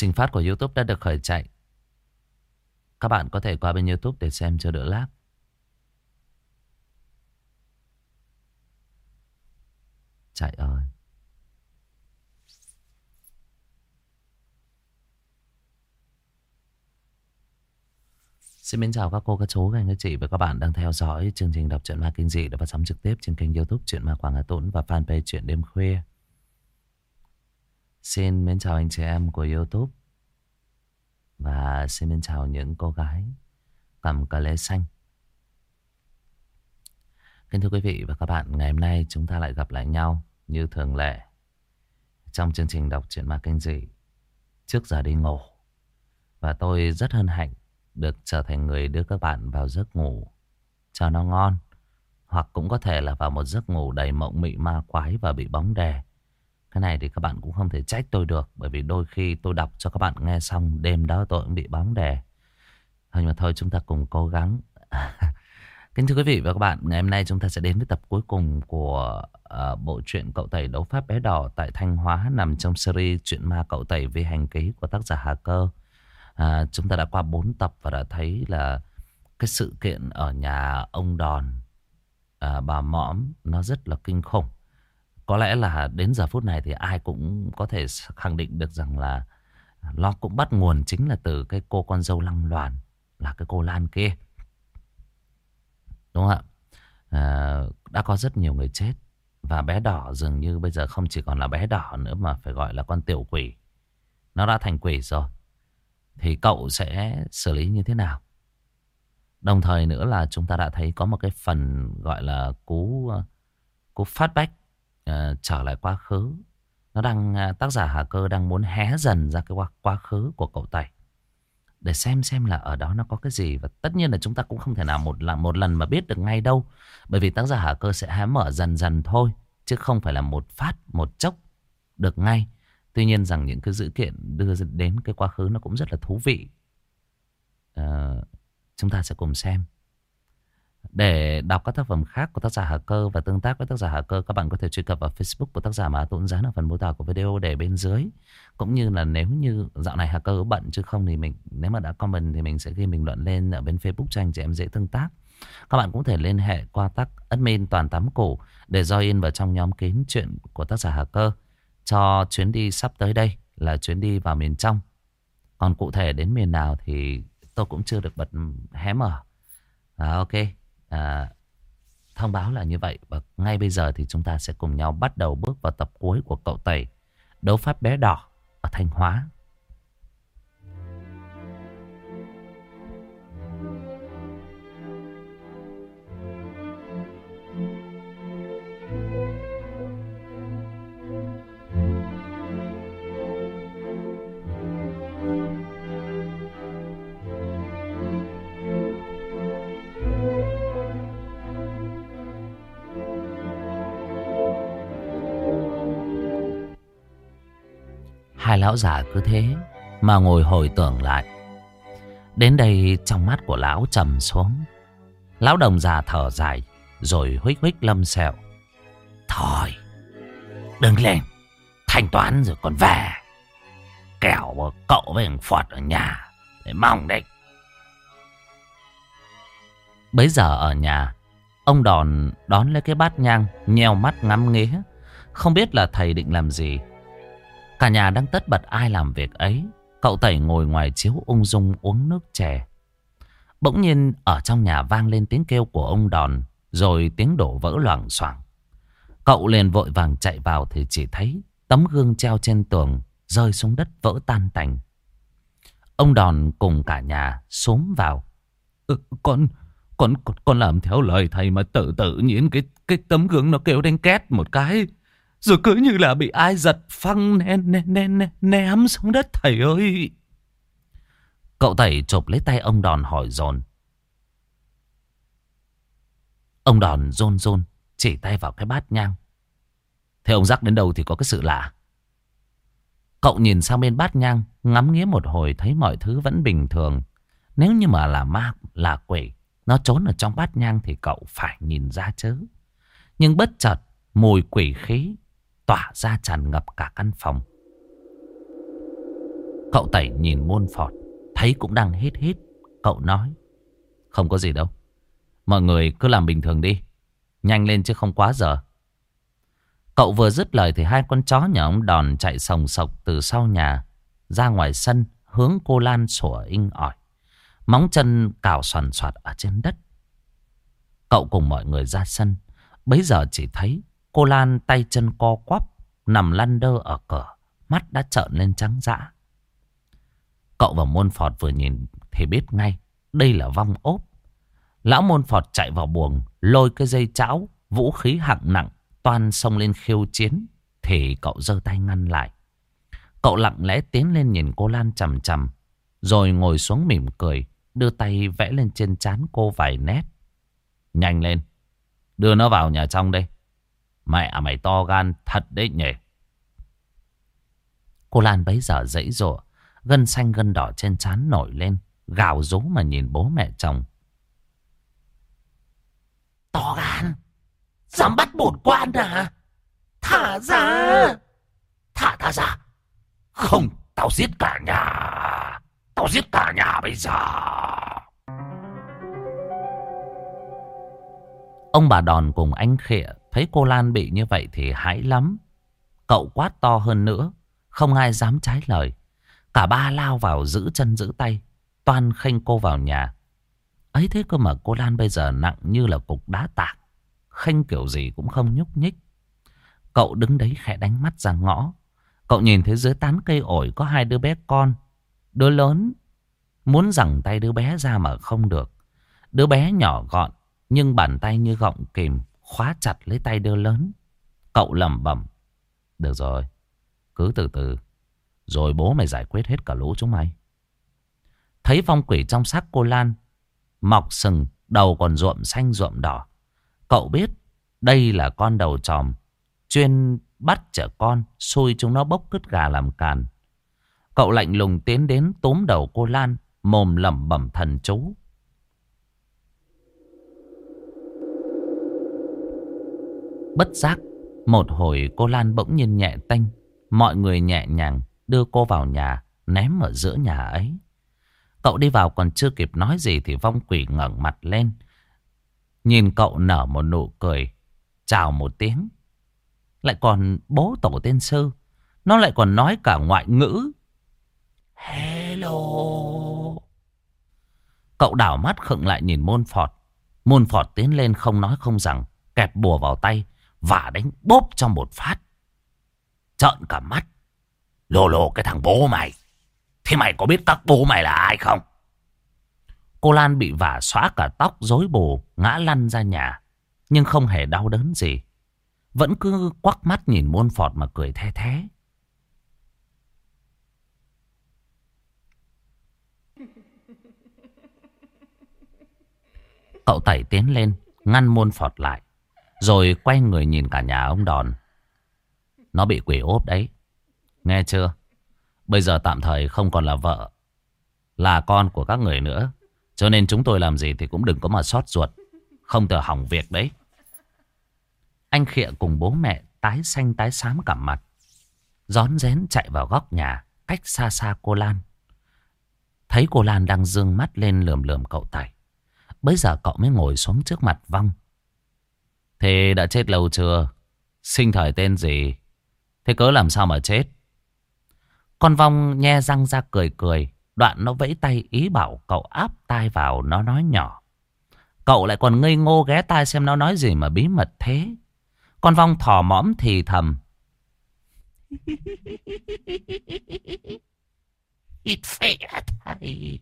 Trình phát của YouTube đã được khởi chạy. Các bạn có thể qua bên YouTube để xem cho đỡ lag. Chạy ơi. Xin mến chào các cô, các chú, các anh, các chị và các bạn đang theo dõi chương trình đọc truyện ma kinh dị được phát sóng trực tiếp trên kênh YouTube Truyện Ma Quảng Hà Tũng và fanpage Truyện Đêm Khuya. Xin mến chào anh chị em của YouTube và xin mến chào những cô gái cầm cà lê xanh. Kính thưa quý vị và các bạn, ngày hôm nay chúng ta lại gặp lại nhau như thường lệ trong chương trình đọc truyện ma kinh dị trước giờ đi ngủ. Và tôi rất hân hạnh được trở thành người đưa các bạn vào giấc ngủ cho nó ngon. Hoặc cũng có thể là vào một giấc ngủ đầy mộng mị ma quái và bị bóng đè. Cái này thì các bạn cũng không thể trách tôi được, bởi vì đôi khi tôi đọc cho các bạn nghe xong đêm đó tôi cũng bị bóng đè. Nhưng mà thôi, chúng ta cùng cố gắng. Kính thưa quý vị và các bạn, ngày hôm nay chúng ta sẽ đến với tập cuối cùng của bộ truyện Cậu Tẩy Đấu Pháp Bé Đỏ tại Thanh Hóa, nằm trong series Truyện Ma Cậu Tẩy Vi Hành Ký của tác giả Hà Cơ. Chúng ta đã qua 4 tập và đã thấy là cái sự kiện ở nhà ông Đòn, bà Mõm nó rất là kinh khủng. Có lẽ là đến giờ phút này thì ai cũng có thể khẳng định được rằng là nó cũng bắt nguồn chính là từ cái cô con dâu lăng loàn, là cái cô Lan kia. Đúng không ạ? Đã có rất nhiều người chết. Và bé đỏ dường như bây giờ không chỉ còn là bé đỏ nữa mà phải gọi là con tiểu quỷ. Nó đã thành quỷ rồi. Thì cậu sẽ xử lý như thế nào? Đồng thời nữa là chúng ta đã thấy có một cái phần gọi là cú flashback, trở lại quá khứ. Nó đang, tác giả Hà Cơ đang muốn hé dần ra cái quá khứ của cậu Tẩy để xem là ở đó nó có cái gì. Và tất nhiên là chúng ta cũng không thể nào một lần mà biết được ngay đâu, bởi vì tác giả Hà Cơ sẽ hé mở dần dần thôi, chứ không phải là một phát một chốc được ngay. Tuy nhiên rằng những cái dữ kiện đưa đến cái quá khứ nó cũng rất là thú vị. Chúng ta sẽ cùng xem. Để đọc các tác phẩm khác của tác giả Hà Cơ và tương tác với tác giả Hà Cơ, các bạn có thể truy cập vào Facebook của tác giả mà Tuấn dán ở phần mô tả của video để bên dưới. Cũng như là nếu như dạo này Hà Cơ bận, chứ không thì nếu mà đã comment thì mình sẽ ghi bình luận lên ở bên Facebook cho anh chị em dễ tương tác. Các bạn cũng thể liên hệ qua admin Toàn Tám Củ để join vào trong nhóm kín chuyện của tác giả Hà Cơ cho chuyến đi sắp tới đây, là chuyến đi vào miền trong. Còn cụ thể đến miền nào thì tôi cũng chưa được bật hé mở. Ok. Thông báo là như vậy. Và ngay bây giờ thì chúng ta sẽ cùng nhau bắt đầu bước vào tập cuối của Cậu Tẩy Đấu Pháp Bé Đỏ ở Thanh Hóa. Hai lão già cứ thế mà ngồi hồi tưởng lại. Đến đây trong mắt của lão trầm xuống. Lão đồng già thở dài rồi huých huých Lâm Sẹo. Thôi, đứng lên, thanh toán rồi còn về. Kẻo cậu với thằng Phọt ở nhà để mong đấy. Bấy giờ ở nhà, ông Đòn đón lấy cái bát nhang, nheo mắt ngắm nghía, không biết là thầy định làm gì. Cả nhà đang tất bật ai làm việc ấy. Cậu Tẩy ngồi ngoài chiếu ung dung uống nước chè. Bỗng nhiên ở trong nhà vang lên tiếng kêu của ông Đòn, rồi tiếng đổ vỡ loảng xoảng. Cậu liền vội vàng chạy vào thì chỉ thấy tấm gương treo trên tường rơi xuống đất vỡ tan tành. Ông Đòn cùng cả nhà xúm vào. Con làm theo lời thầy mà tự nhiên cái tấm gương nó kêu đánh két một cái, rồi cứ như là bị ai giật phăng ném xuống đất thầy ơi. Cậu Tẩy chộp lấy tay ông Đòn hỏi dồn. Ông Đòn run chỉ tay vào cái bát nhang. Thế ông rắc đến đâu thì có cái sự lạ. Cậu nhìn sang bên bát nhang, ngắm nghía một hồi thấy mọi thứ vẫn bình thường. Nếu như mà là ma, là quỷ, nó trốn ở trong bát nhang thì cậu phải nhìn ra chứ. Nhưng bất chợt mùi quỷ khí tỏa ra tràn ngập cả căn phòng. Cậu Tẩy nhìn Môn Phọt, thấy cũng đang hít hít. Cậu nói: không có gì đâu, mọi người cứ làm bình thường đi, nhanh lên chứ không quá giờ. Cậu vừa dứt lời thì hai con chó nhà ông Đòn chạy sòng sộc từ sau nhà ra ngoài sân, hướng cô Lan sủa inh ỏi, móng chân cào xoàn xoạt ở trên đất. Cậu cùng mọi người ra sân, bấy giờ chỉ thấy cô Lan tay chân co quắp nằm lăn đơ ở cửa, mắt đã trợn lên trắng dã. Cậu và Môn Phọt vừa nhìn thì biết ngay đây là vong ốp. Lão Môn Phọt chạy vào buồng, lôi cái dây chảo, vũ khí hạng nặng toan xông lên khiêu chiến, thì cậu giơ tay ngăn lại. Cậu lặng lẽ tiến lên nhìn cô Lan chằm chằm, rồi ngồi xuống mỉm cười, đưa tay vẽ lên trên trán cô vài nét. Nhanh lên, đưa nó vào nhà trong đây. Mẹ mày to gan thật đấy nhỉ. Cô Lan bấy giờ giãy giụa, gân xanh gân đỏ trên trán nổi lên, gào rú mà nhìn bố mẹ chồng. To gan, dám bắt bổn quan à? Thả ra, thả ta ra. Không, tao giết cả nhà. Tao giết cả nhà bây giờ. Ông bà Đòn cùng anh Khịa thấy cô Lan bị như vậy thì hãi lắm. Cậu quát to hơn nữa, không ai dám trái lời. Cả ba lao vào giữ chân giữ tay, toan khênh cô vào nhà. Ấy thế cơ mà cô Lan bây giờ nặng như là cục đá tảng, khênh kiểu gì cũng không nhúc nhích. Cậu đứng đấy khẽ đánh mắt ra ngõ. Cậu nhìn thấy dưới tán cây ổi có hai đứa bé con. Đứa lớn muốn giằng tay đứa bé ra mà không được. Đứa bé nhỏ gọn nhưng bàn tay như gọng kìm khóa chặt lấy tay đứa lớn. Cậu lẩm bẩm: được rồi, cứ từ từ, rồi bố mày giải quyết hết cả lũ chúng mày. Thấy vong quỷ trong xác cô Lan mọc sừng, đầu còn nhuộm xanh nhuộm đỏ, cậu biết đây là con đầu tròm chuyên bắt trẻ con, xui chúng nó bốc cứt gà làm càn. Cậu lạnh lùng tiến đến túm đầu cô Lan, mồm lẩm bẩm thần chú. Bất giác một hồi cô Lan bỗng nhiên nhẹ tênh. Mọi người nhẹ nhàng đưa cô vào nhà, ném ở giữa nhà ấy. Cậu đi vào còn chưa kịp nói gì thì vong quỷ ngẩng mặt lên, nhìn cậu nở một nụ cười, chào một tiếng. Lại còn bố tổ tiên sư, nó lại còn nói cả ngoại ngữ. Hello. Cậu đảo mắt khựng lại nhìn Môn Phọt. Môn Phọt tiến lên không nói không rằng, kẹp bùa vào tay và đánh bốp trong một phát. Trợn cả mắt. Lô lô cái thằng bố mày, thế mày có biết các bố mày là ai không? Cô Lan bị vả xóa cả tóc rối bù, ngã lăn ra nhà, nhưng không hề đau đớn gì, vẫn cứ quắc mắt nhìn Môn Phọt mà cười the thé. Cậu Tẩy tiến lên ngăn Môn Phọt lại, rồi quay người nhìn cả nhà ông Đòn. Nó bị quỷ ốp đấy, nghe chưa? Bây giờ tạm thời không còn là vợ, là con của các người nữa, cho nên chúng tôi làm gì thì cũng đừng có mà xót ruột, không thể hỏng việc đấy. Anh Khịa cùng bố mẹ tái xanh tái xám cả mặt, rón rén chạy vào góc nhà cách xa xa cô Lan. Thấy cô Lan đang dương mắt lên lườm lườm cậu Tẩy, bấy giờ cậu mới ngồi xuống trước mặt vong. Thế đã chết lâu chưa? Sinh thời tên gì? Thế cớ làm sao mà chết? Con vong nhe răng ra cười cười, đoạn nó vẫy tay ý bảo cậu áp tai vào, nó nói nhỏ. Cậu lại còn ngây ngô ghé tai xem nó nói gì mà bí mật thế. Con vong thò mõm thì thầm. Ít phê thầy.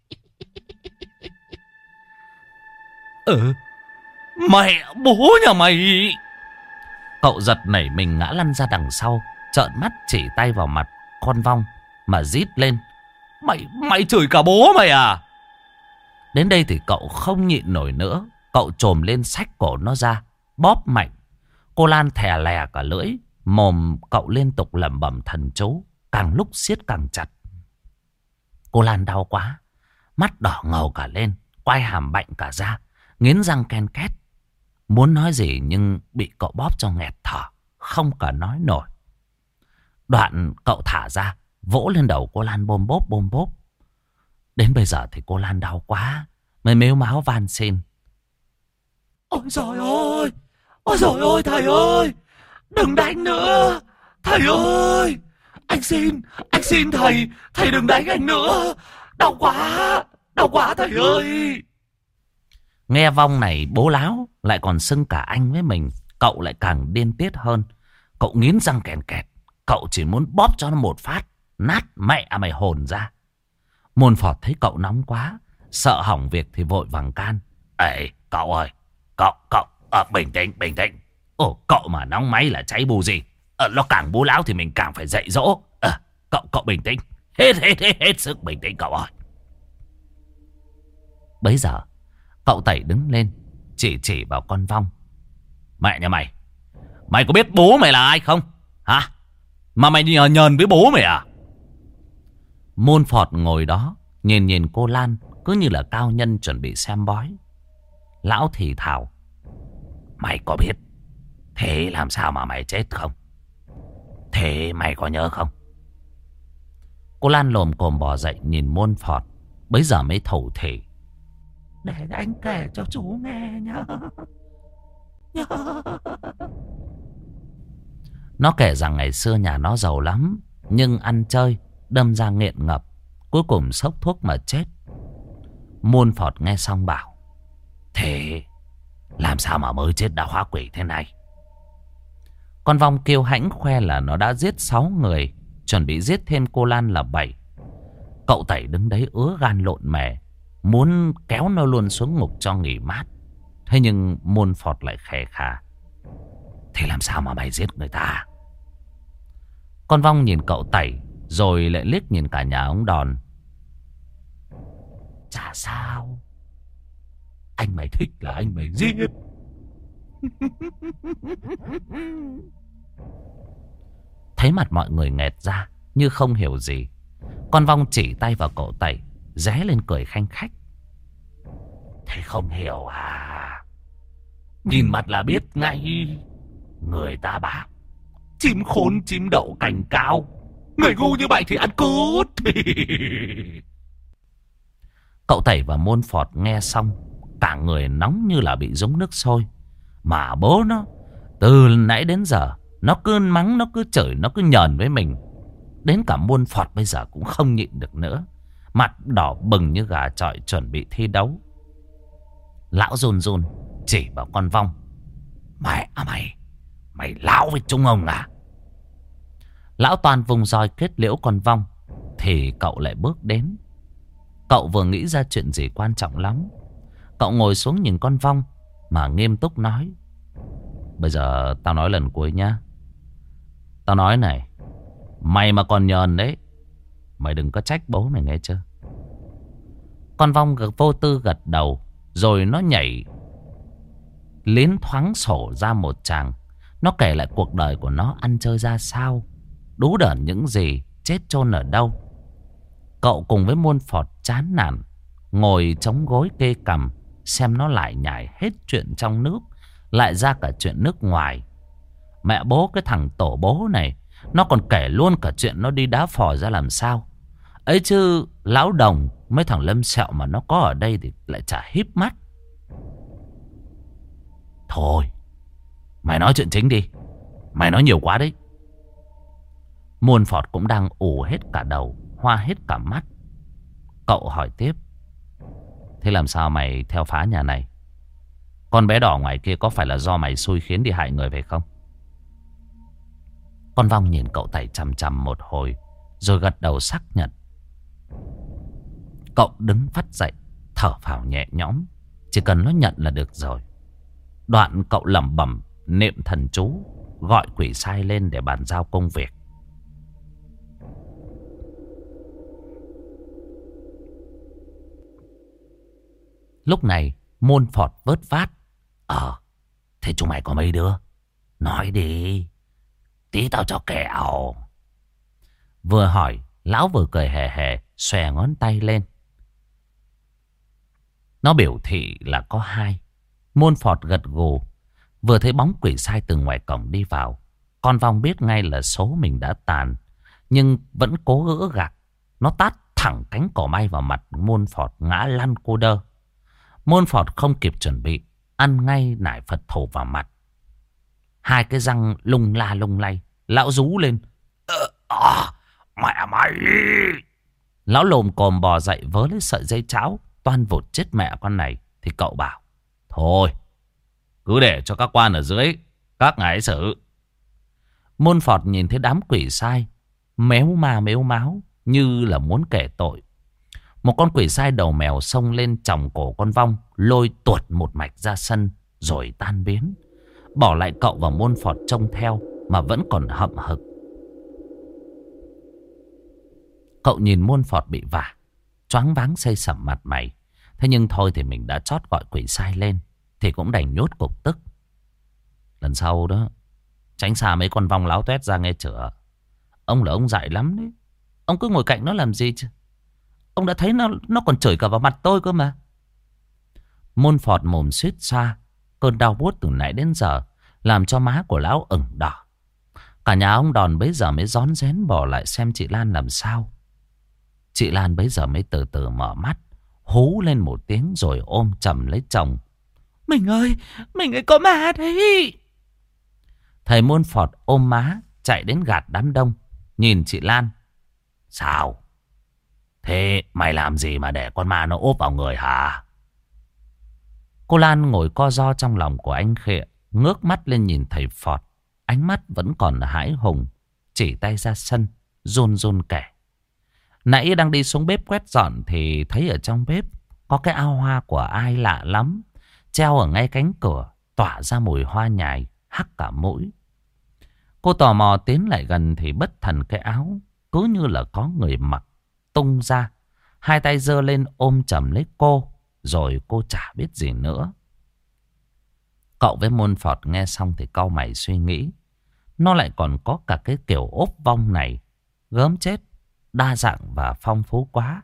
Mẹ bố nhà mày. Cậu giật nảy mình ngã lăn ra đằng sau, trợn mắt chỉ tay vào mặt con vong mà rít lên. Mày chửi cả bố mày à? Đến đây thì cậu không nhịn nổi nữa. Cậu chồm lên xách cổ nó ra, bóp mạnh. Cô Lan thè lè cả lưỡi, mồm cậu liên tục lẩm bẩm thần chú, càng lúc siết càng chặt. Cô Lan đau quá, mắt đỏ ngầu cả lên, quai hàm bạnh cả ra, nghiến răng ken két. Muốn nói gì nhưng bị cậu bóp cho nghẹt thở, không cả nói nổi. Đoạn cậu thả ra, vỗ lên đầu cô Lan bôm bốp bôm bốp. Đến bây giờ thì cô Lan đau quá, mới mếu máo van xin. Ôi trời ơi! Ôi trời ơi thầy ơi! Đừng đánh nữa! Thầy ơi! Anh xin thầy! Thầy đừng đánh anh nữa! Đau quá thầy ơi! Nghe vong này bố láo lại còn xưng cả anh với mình. Cậu lại càng điên tiết hơn. Cậu nghiến răng kèn kẹt. Cậu chỉ muốn bóp cho nó một phát, nát mẹ mày hồn ra. Môn Phọt thấy cậu nóng quá, sợ hỏng việc thì vội vàng can. Ê cậu ơi, cậu bình tĩnh. Ồ, cậu mà nóng máy là cháy bù gì. Nó càng bố láo thì mình càng phải dạy dỗ. Cậu bình tĩnh. Hết sức bình tĩnh cậu ơi. Bấy giờ cậu Tẩy đứng lên, chỉ vào con Vong. Mẹ nhà mày, mày có biết bố mày là ai không? Hả? Mà mày nhờn với bố mày à? Môn Phọt ngồi đó nhìn cô Lan, cứ như là cao nhân chuẩn bị xem bói. Lão thì thào. Mày có biết thế làm sao mà mày chết không? Thế mày có nhớ không? Cô Lan lồm cồm bò dậy nhìn Môn Phọt. Bấy giờ mới thổ thỉ. Để anh kể cho chú nghe nhá. Nó kể rằng ngày xưa nhà nó giàu lắm, nhưng ăn chơi đâm ra nghiện ngập, cuối cùng sốc thuốc mà chết. Môn Phọt nghe xong bảo. Thế làm sao mà mới chết đã hóa quỷ thế này? Con Vong kêu hãnh khoe là nó đã giết 6 người, chuẩn bị giết thêm cô Lan là 7. Cậu Tẩy đứng đấy ứa gan lộn mè, muốn kéo nó luôn xuống ngục cho nghỉ mát. Thế nhưng Môn Phọt lại khè khà. Thế làm sao mà mày giết người ta? Con Vong nhìn cậu Tẩy, rồi lại liếc nhìn cả nhà ông Đòn. Chả sao, anh mày thích là anh mày giết. Thấy mặt mọi người nghẹt ra, như không hiểu gì. Con Vong chỉ tay vào cậu Tẩy, ré lên cười khanh khách. Thế không hiểu à? Nhìn mặt là biết ngay. Người ta bảo chim khôn chim đậu cành cao, người ngu như vậy thì ăn cút. Cậu Tẩy và Môn Phọt nghe xong, cả người nóng như là bị dúng nước sôi. Mà bố nó từ nãy đến giờ, nó cứ mắng, nó cứ chửi, nó cứ nhờn với mình. Đến cả Môn Phọt bây giờ cũng không nhịn được nữa, mặt đỏ bừng như gà chọi chuẩn bị thi đấu. Lão run run chỉ vào con Vong. Mày láo với chúng ông à? Lão Toàn vùng roi kết liễu con Vong, thì cậu lại bước đến. Cậu vừa nghĩ ra chuyện gì quan trọng lắm. Cậu ngồi xuống nhìn con Vong mà nghiêm túc nói. Bây giờ tao nói lần cuối nhá. Tao nói này, mày mà còn nhờn đấy, mày đừng có trách bố mày nghe chưa? Con Vong vô tư gật đầu, rồi nó nhảy liến thoáng sổ ra một tràng. Nó kể lại cuộc đời của nó ăn chơi ra sao, đú đởn những gì, chết chôn ở đâu. Cậu cùng với Môn Phọt chán nản, ngồi chống gối kê cằm, xem nó lại nhải hết chuyện trong nước, lại ra cả chuyện nước ngoài. Mẹ bố cái thằng tổ bố này, nó còn kể luôn cả chuyện nó đi đá phò ra làm sao. Ấy chứ lão Đồng, mấy thằng Lâm Sẹo mà nó có ở đây thì lại chả híp mắt. Thôi, mày nói chuyện chính đi, mày nói nhiều quá đấy. Môn Phọt cũng đang ủ hết cả đầu, hoa hết cả mắt. Cậu hỏi tiếp. Thế làm sao mày theo phá nhà này? Con bé đỏ ngoài kia có phải là do mày xui khiến đi hại người phải không? Con Vong nhìn cậu Tẩy chằm chằm một hồi, rồi gật đầu xác nhận. Cậu đứng phắt dậy, thở phào nhẹ nhõm. Chỉ cần nó nhận là được rồi. Đoạn cậu lẩm bẩm niệm thần chú, gọi quỷ sai lên để bàn giao công việc. Lúc này Môn Phọt vớt vát. Thế chúng mày có mấy đứa? Nói đi, tí tao cho kẹo. Vừa hỏi, lão vừa cười hề hề, xòe ngón tay lên. Nó biểu thị là có 2. Môn Phọt gật gù. Vừa thấy bóng quỷ sai từ ngoài cổng đi vào, con Vong biết ngay là số mình đã tàn. nhưng vẫn cố gỡ gạc. Nó tát thẳng cánh cỏ may vào mặt Môn Phọt ngã lăn cô đơ. Môn Phọt không kịp chuẩn bị, ăn ngay nải Phật thổ vào mặt. Hai cái răng lung la lung lay. Lão rú lên. Mẹ mày! Lão lồm cồm bò dậy vớ lấy sợi dây cháo, toan vụt chết mẹ con này. Thì cậu bảo, thôi, cứ để cho các quan ở dưới, các ngài xử. Môn Phọt nhìn thấy đám quỷ sai méo ma méo máu như là muốn kể tội. Một con quỷ sai đầu mèo xông lên chòng cổ con vong, lôi tuột một mạch ra sân rồi tan biến. Bỏ lại cậu và Môn Phọt trông theo mà vẫn còn hậm hực. Cậu nhìn Môn Phọt bị vả, choáng váng xây sẩm mặt mày. Thế nhưng thôi thì mình đã chót gọi quỷ sai lên thì cũng đành nhốt cục tức. Lần sau đó, tránh xa mấy con vong láo tuét ra nghe chửa. Ông là ông dại lắm đấy. Ông cứ ngồi cạnh nó làm gì chứ? Ông đã thấy nó còn chửi cả vào mặt tôi cơ mà. Môn Phọt mồm suýt xoa. Cơn đau buốt từ nãy đến giờ làm cho má của lão ửng đỏ. Cả nhà ông Đòn bấy giờ mới rón rén bỏ lại xem chị Lan làm sao. Chị Lan bấy giờ mới từ từ mở mắt, hú lên một tiếng rồi ôm chầm lấy chồng. Mình ơi có ma đấy. Thầy Môn Phọt ôm má chạy đến gạt đám đông, nhìn chị Lan. Sao? Thế mày làm gì mà để con ma nó ốp vào người hả? Cô Lan ngồi co ro trong lòng của anh Khịa, ngước mắt lên nhìn thầy Phọt. Ánh mắt vẫn còn hãi hùng, chỉ tay ra sân, run run kể. Nãy đang đi xuống bếp quét dọn thì thấy ở trong bếp có cái ao hoa của ai lạ lắm, treo ở ngay cánh cửa, tỏa ra mùi hoa nhài, hắc cả mũi. Cô tò mò tiến lại gần thì bất thần cái áo cứ như là có người mặc tung ra. Hai tay giơ lên ôm chầm lấy cô, rồi cô chả biết gì nữa. Cậu với Môn Phọt nghe xong thì cau mày suy nghĩ. Nó lại còn có cả cái kiểu ốp vong này, gớm chết, đa dạng và phong phú quá.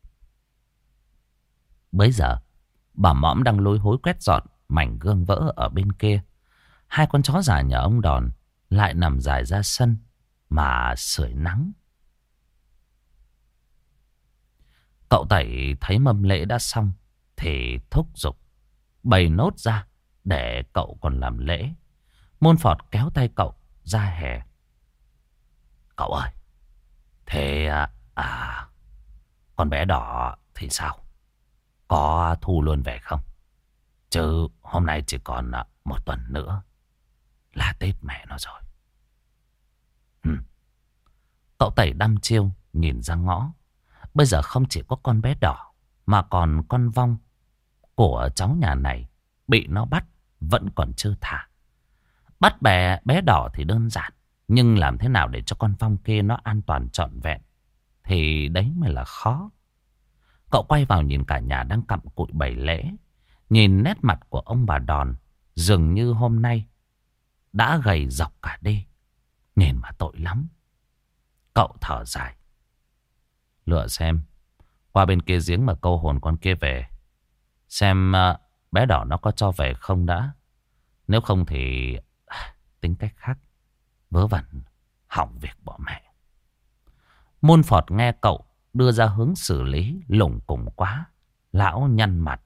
Bấy giờ bà mõm đang lối hối quét dọn mảnh gương vỡ ở bên kia. Hai con chó già nhà ông Đòn lại nằm dài ra sân mà sưởi nắng. Cậu Tẩy thấy mâm lễ đã xong thì thúc giục bày nốt ra để cậu còn làm lễ. Môn Phọt kéo tay cậu ra hè. Cậu ơi, thế con bé đỏ thì sao? Có thu luôn về không? Chứ hôm nay chỉ còn 1 tuần nữa là Tết mẹ nó rồi. Cậu Tẩy đăm chiêu nhìn ra ngõ. Bây giờ không chỉ có con bé đỏ mà còn con vong của cháu nhà này bị nó bắt vẫn còn chưa thả. Bắt bé đỏ thì đơn giản, nhưng làm thế nào để cho con vong kia nó an toàn trọn vẹn thì đấy mới là khó. Cậu quay vào nhìn cả nhà đang cặm cụi bày lễ. Nhìn nét mặt của ông bà Đòn dường như hôm nay đã gầy dọc cả đi. Nhìn mà tội lắm. Cậu thở dài. Lựa xem, qua bên kia giếng mà câu hồn con kia về. Xem bé đỏ nó có cho về không đã. Nếu không thì tính cách khác. Vớ vẩn, hỏng việc bỏ mẹ. Môn Phọt nghe cậu đưa ra hướng xử lý lủng củng quá. Lão nhăn mặt.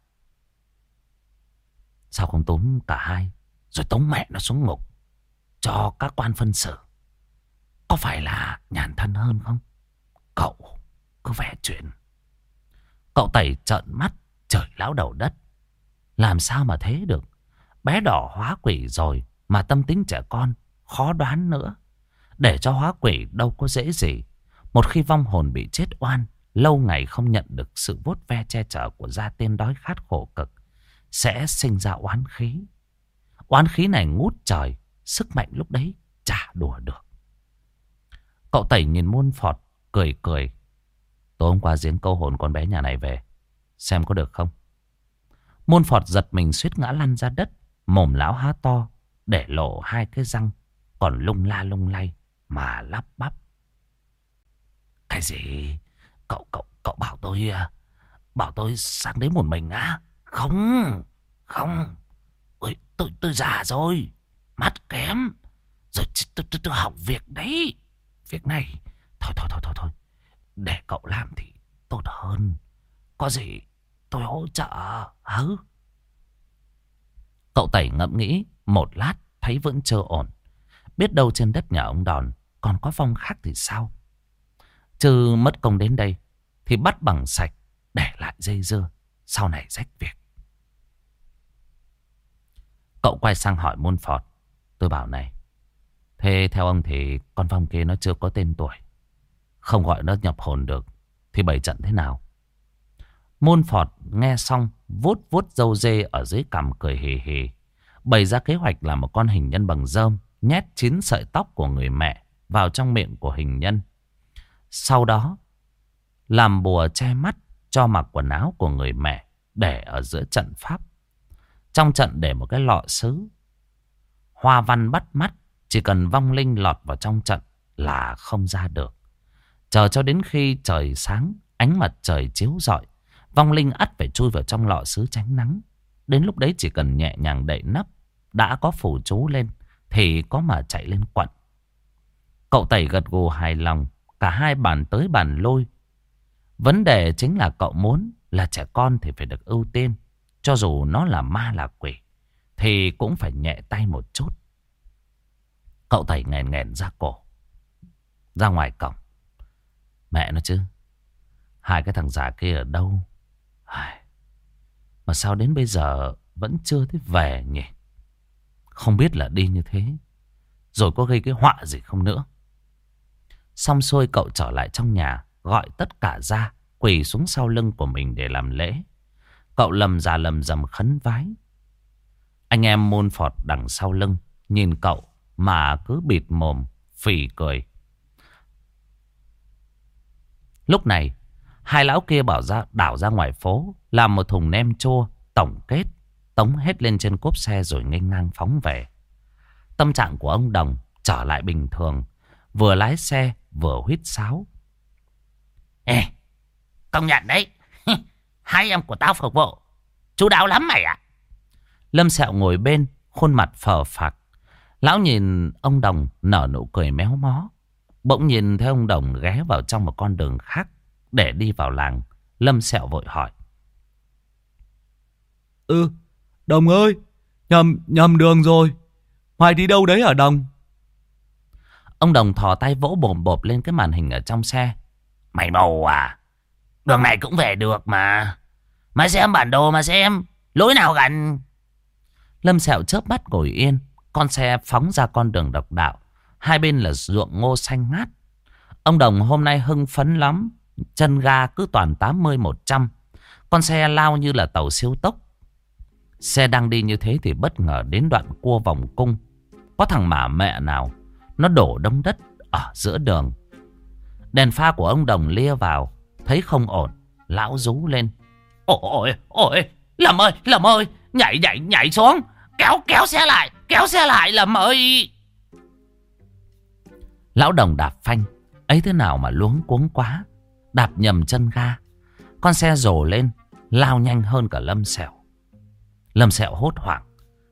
Sao không tóm cả hai rồi tống mẹ nó xuống ngục cho các quan phân xử? Có phải là nhàn thân hơn không? Cậu cứ vẽ chuyện. Cậu Tẩy trợn mắt chửi lão đầu đất. Làm sao mà thế được? Bé đỏ hóa quỷ rồi mà tâm tính trẻ con khó đoán nữa. Để cho hóa quỷ đâu có dễ gì. Một khi vong hồn bị chết oan, lâu ngày không nhận được sự vuốt ve che chở của gia tiên đói khát khổ cực, sẽ sinh ra oán khí. Oán khí này ngút trời, sức mạnh lúc đấy chả đùa được. Cậu Tẩy nhìn Môn Phọt cười cười. Tối hôm qua giếng câu hồn con bé nhà này về, xem có được không? Môn Phọt giật mình suýt ngã lăn ra đất. Mồm lão há to, để lộ hai cái răng còn lung la lung lay mà lắp bắp. Cái gì? Cậu bảo tôi sang đấy một mình á? Không. Ôi, tôi già rồi, mắt kém rồi, tôi hỏng việc đấy. Việc này Thôi. Để cậu làm thì tốt hơn. Có gì tôi hỗ trợ. Hứ. Cậu Tẩy ngẫm nghĩ một lát thấy vẫn chưa ổn. Biết đâu trên đất nhà ông Đòn còn có phong khác thì sao? Chứ mất công đến đây thì bắt bằng sạch, để lại dây dưa, sau này rách việc. Cậu quay sang hỏi Môn Phọt. Tôi bảo này, thế theo ông thì con Phong kia nó chưa có tên tuổi, không gọi nó nhập hồn được, thì bày trận thế nào? Môn Phọt nghe xong vuốt vuốt râu dê ở dưới cằm cười hì hì, bày ra kế hoạch là một con hình nhân bằng rơm, nhét 9 sợi tóc của người mẹ vào trong miệng của hình nhân. Sau đó làm bùa che mắt cho mặc quần áo của người mẹ, để ở giữa trận pháp. Trong trận để một cái lọ sứ, hoa văn bắt mắt, chỉ cần vong linh lọt vào trong trận là không ra được. Chờ cho đến khi trời sáng, ánh mặt trời chiếu rọi, vong linh ắt phải chui vào trong lọ sứ tránh nắng. Đến lúc đấy chỉ cần nhẹ nhàng đậy nắp, đã có phù chú lên thì có mà chạy lên quận. Cậu Tẩy gật gù hài lòng. Cả hai bàn tới bàn lui. Vấn đề chính là cậu muốn là trẻ con thì phải được ưu tiên. Cho dù nó là ma là quỷ thì cũng phải nhẹ tay một chút. Cậu Tẩy nghẹn nghẹn ra cổ. Ra ngoài cổng. Mẹ nó chứ, hai cái thằng già kia ở đâu? Mà sao đến bây giờ vẫn chưa thấy về nhỉ? Không biết là đi như thế rồi có gây cái họa gì không nữa. Xong xuôi cậu trở lại trong nhà, gọi tất cả ra, quỳ xuống sau lưng của mình để làm lễ. Cậu lầm già lầm rầm khấn vái. Anh em Môn Phọt đằng sau lưng nhìn cậu mà cứ bịt mồm phì cười. Lúc này hai lão kia đảo ra ngoài phố, làm một thùng nem chua tổng kết, tống hết lên trên cốp xe rồi nghênh ngang phóng về. Tâm trạng của ông Đồng trở lại bình thường, vừa lái xe vừa huýt sáo. Ê, công nhận đấy, hai em của tao phục vụ chu đáo lắm mày ạ. Lâm Sẹo ngồi bên, khuôn mặt phờ phạc. Lão nhìn ông Đồng nở nụ cười méo mó. Bỗng nhìn thấy ông Đồng ghé vào trong một con đường khác để đi vào làng. Lâm Sẹo vội hỏi. Đồng ơi, nhầm đường rồi. Hoài đi đâu đấy hả Đồng? Ông Đồng thò tay vỗ bồm bộp lên cái màn hình ở trong xe. Mày mù à? Đường này cũng về được mà. Mày xem bản đồ mà xem, lối nào gần. Lâm Sẹo chớp mắt ngồi yên. Con xe phóng ra con đường độc đạo. Hai bên là ruộng ngô xanh ngát. Ông Đồng hôm nay hưng phấn lắm. Chân ga cứ toàn 80-100. Con xe lao như là tàu siêu tốc. Xe đang đi như thế thì bất ngờ đến đoạn cua vòng cung. Có thằng mả mẹ nào nó đổ đống đất ở giữa đường. Đèn pha của ông Đồng lia vào, thấy không ổn, lão rú lên. Ôi, Lâm ơi, nhảy xuống, kéo xe lại Lâm ơi. Lão Đồng đạp phanh, ấy thế nào mà luống cuống quá, đạp nhầm chân ga. Con xe rồ lên, lao nhanh hơn cả Lâm Sẹo. Lâm Sẹo hốt hoảng.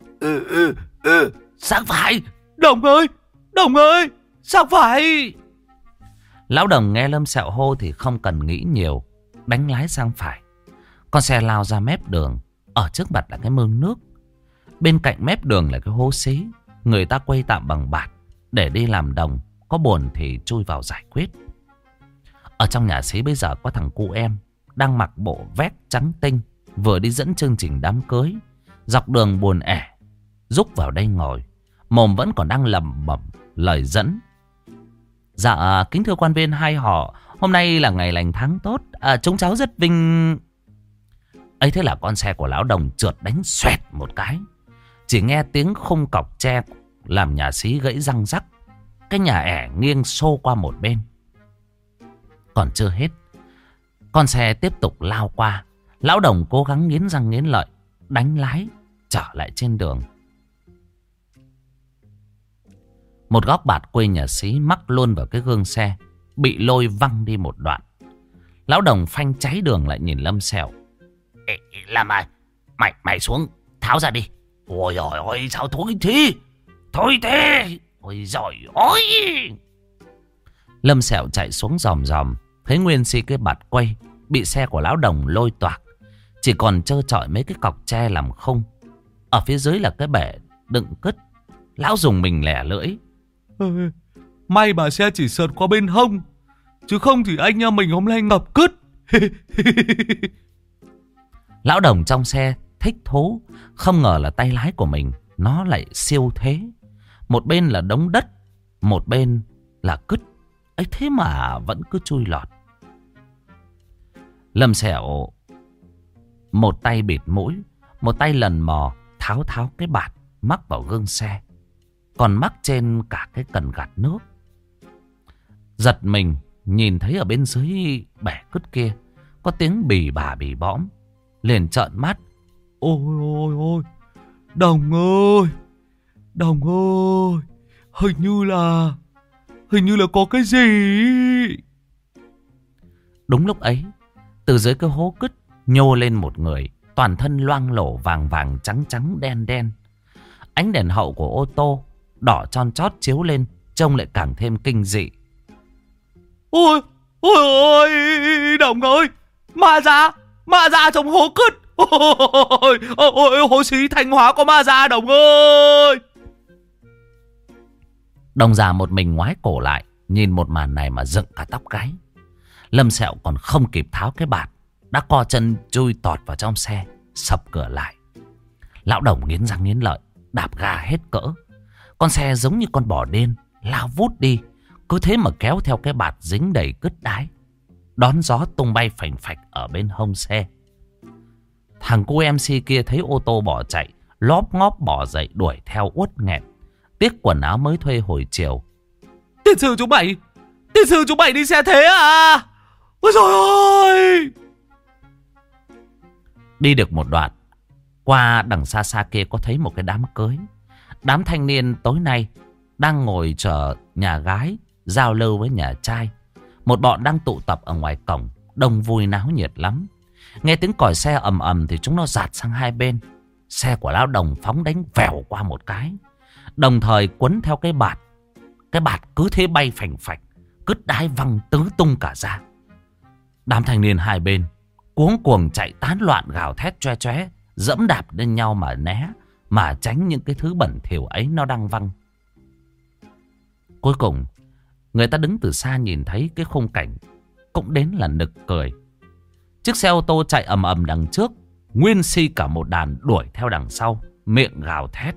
Sang phải, Đồng ơi, sang phải. Lão Đồng nghe Lâm Sẹo hô thì không cần nghĩ nhiều, đánh lái sang phải. Con xe lao ra mép đường. Ở trước mặt là cái mương nước, bên cạnh mép đường là cái hố xí. Người ta quây tạm bằng bạt để đi làm đồng, có buồn thì chui vào giải quyết. Ở trong nhà xí bây giờ có thằng cu em đang mặc bộ vest trắng tinh, vừa đi dẫn chương trình đám cưới. Dọc đường buồn ẻ, rúc vào đây ngồi, mồm vẫn còn đang lẩm bẩm lời dẫn. Dạ kính thưa quan viên hai họ, hôm nay là ngày lành tháng tốt, chúng cháu rất vinh. Ấy thế là con xe của lão Đồng trượt đánh xoẹt một cái. Chỉ nghe tiếng khung cọc tre làm nhà xí gãy răng rắc. Cái nhà ẻ nghiêng xô qua một bên. Còn chưa hết, con xe tiếp tục lao qua. Lão Đồng cố gắng nghiến răng nghiến lợi, đánh lái trở lại trên đường. Một góc bạt quê nhà xí mắc luôn vào cái gương xe, bị lôi văng đi một đoạn. Lão Đồng phanh cháy đường lại nhìn Lâm Sẹo. Ê, làm ơi, mày xuống tháo ra đi. Ôi giời ơi, sao thôi thế. Ôi giời ơi. Lâm Sẹo chạy xuống ròm ròm, thấy nguyên si cái bạt quay bị xe của lão Đồng lôi toạc, chỉ còn trơ trọi mấy cái cọc tre làm khung. Ở phía dưới là cái bể đựng cứt. Lão dùng mình lẻ lưỡi. May mà xe chỉ sượt qua bên hông, chứ không thì anh em mình hôm nay ngập cứt. Lão Đồng trong xe thích thú, không ngờ là tay lái của mình nó lại siêu thế. Một bên là đống đất, một bên là cứt ấy, thế mà vẫn cứ chui lọt. Lâm Sẹo một tay bịt mũi, một tay lần mò tháo cái bạt mắc vào gương xe, còn mắc trên cả cái cần gạt nước. Giật mình nhìn thấy ở bên dưới bể cứt kia có tiếng bì bà bì bõm, liền trợn mắt. Ôi, Đồng ơi, hình như là có cái gì. Đúng lúc ấy, từ dưới cái hố cứt nhô lên một người, toàn thân loang lổ vàng vàng trắng trắng đen đen. Ánh đèn hậu của ô tô đỏ chon chót chiếu lên, trông lại càng thêm kinh dị. Ôi, Đồng ơi, ma ra trong hố cứt. Ôi, hố xí Thanh Hóa có ma ra, Đồng ơi. Đồng già một mình ngoái cổ lại, nhìn một màn này mà dựng cả tóc gáy. Lâm Sẹo còn không kịp tháo cái bạt, đã co chân chui tọt vào trong xe, sập cửa lại. Lão Đồng nghiến răng nghiến lợi, đạp ga hết cỡ. Con xe giống như con bò đen lao vút đi, cứ thế mà kéo theo cái bạt dính đầy cứt đái, đón gió tung bay phành phạch ở bên hông xe. Thằng cô MC kia thấy ô tô bỏ chạy, lóp ngóp bỏ dậy đuổi theo uất nghẹn, tiếc quần áo mới thuê hồi chiều. Tiền sư chúng mày đi xe thế à? Ôi trời ơi! Đi được một đoạn, qua đằng xa xa kia có thấy một cái đám cưới. Đám thanh niên tối nay đang ngồi chờ nhà gái giao lưu với nhà trai. Một bọn đang tụ tập ở ngoài cổng, đông vui náo nhiệt lắm. Nghe tiếng còi xe ầm ầm thì chúng nó dạt sang hai bên. Xe của lão Đồng phóng đánh vèo qua một cái, đồng thời quấn theo cái bạt. Cái bạt cứ thế bay phành phạch, cứt đái văng tứ tung cả ra. Đám thanh niên hai bên cuống cuồng chạy tán loạn, gào thét choe choé, dẫm đạp lên nhau mà né, mà tránh những cái thứ bẩn thỉu ấy nó đang văng. Cuối cùng, người ta đứng từ xa nhìn thấy cái khung cảnh cũng đến là nực cười. Chiếc xe ô tô chạy ầm ầm đằng trước, nguyên si cả một đàn đuổi theo đằng sau, miệng gào thét.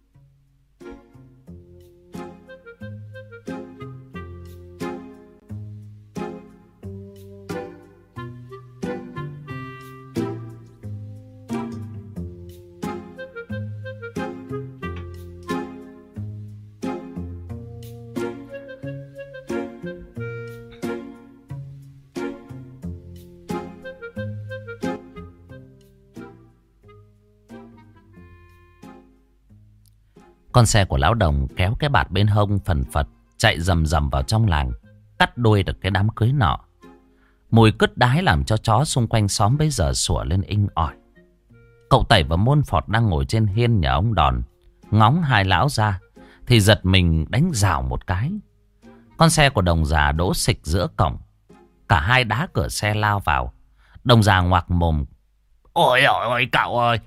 Con xe của lão Đồng kéo cái bạt bên hông phần phật, chạy rầm rầm vào trong làng, cắt đuôi được cái đám cưới nọ. Mùi cứt đái làm cho chó xung quanh xóm bây giờ sủa lên inh ỏi. Cậu Tẩy và Môn Phọt đang ngồi trên hiên nhà ông Đòn, ngóng hai lão ra thì giật mình đánh rào một cái. Con xe của Đồng già đỗ xịch giữa cổng, cả hai đá cửa xe lao vào. Đồng già ngoạc mồm. Ôi cậu ơi,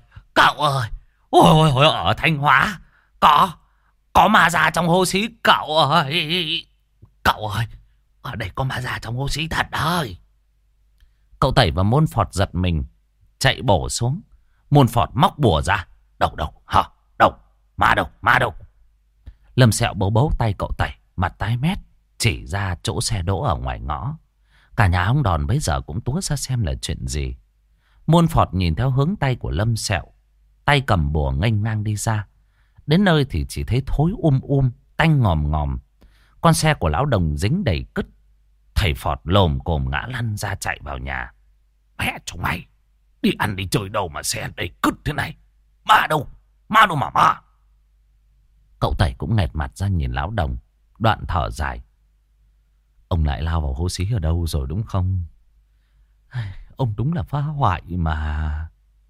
ôi ở Thanh Hóa có ma già trong hố xí cậu ơi, ở đây có ma già trong hố xí thật ơi. Cậu Tẩy và Môn Phọt giật mình chạy bổ xuống. Môn Phọt móc bùa ra. Đâu, ma đâu. Lâm Sẹo bấu tay cậu Tẩy, mặt tái mét, chỉ ra chỗ xe đỗ ở ngoài ngõ. Cả nhà ông Đòn bấy giờ cũng túa ra xem là chuyện gì. Môn Phọt nhìn theo hướng tay của Lâm Sẹo, tay cầm bùa nghênh ngang đi ra. Đến nơi thì chỉ thấy thối tanh ngòm ngòm. Con xe của lão Đồng dính đầy cứt. Thầy Phọt lồm cồm ngã lăn ra chạy vào nhà. Mẹ chúng mày, đi ăn đi chơi đâu mà xe đầy cứt thế này? Ma đâu mà ma. Cậu Tẩy cũng nghẹt mặt ra nhìn lão Đồng, đoạn thở dài. Ông lại lao vào hố xí ở đâu rồi đúng không? Ông đúng là phá hoại mà.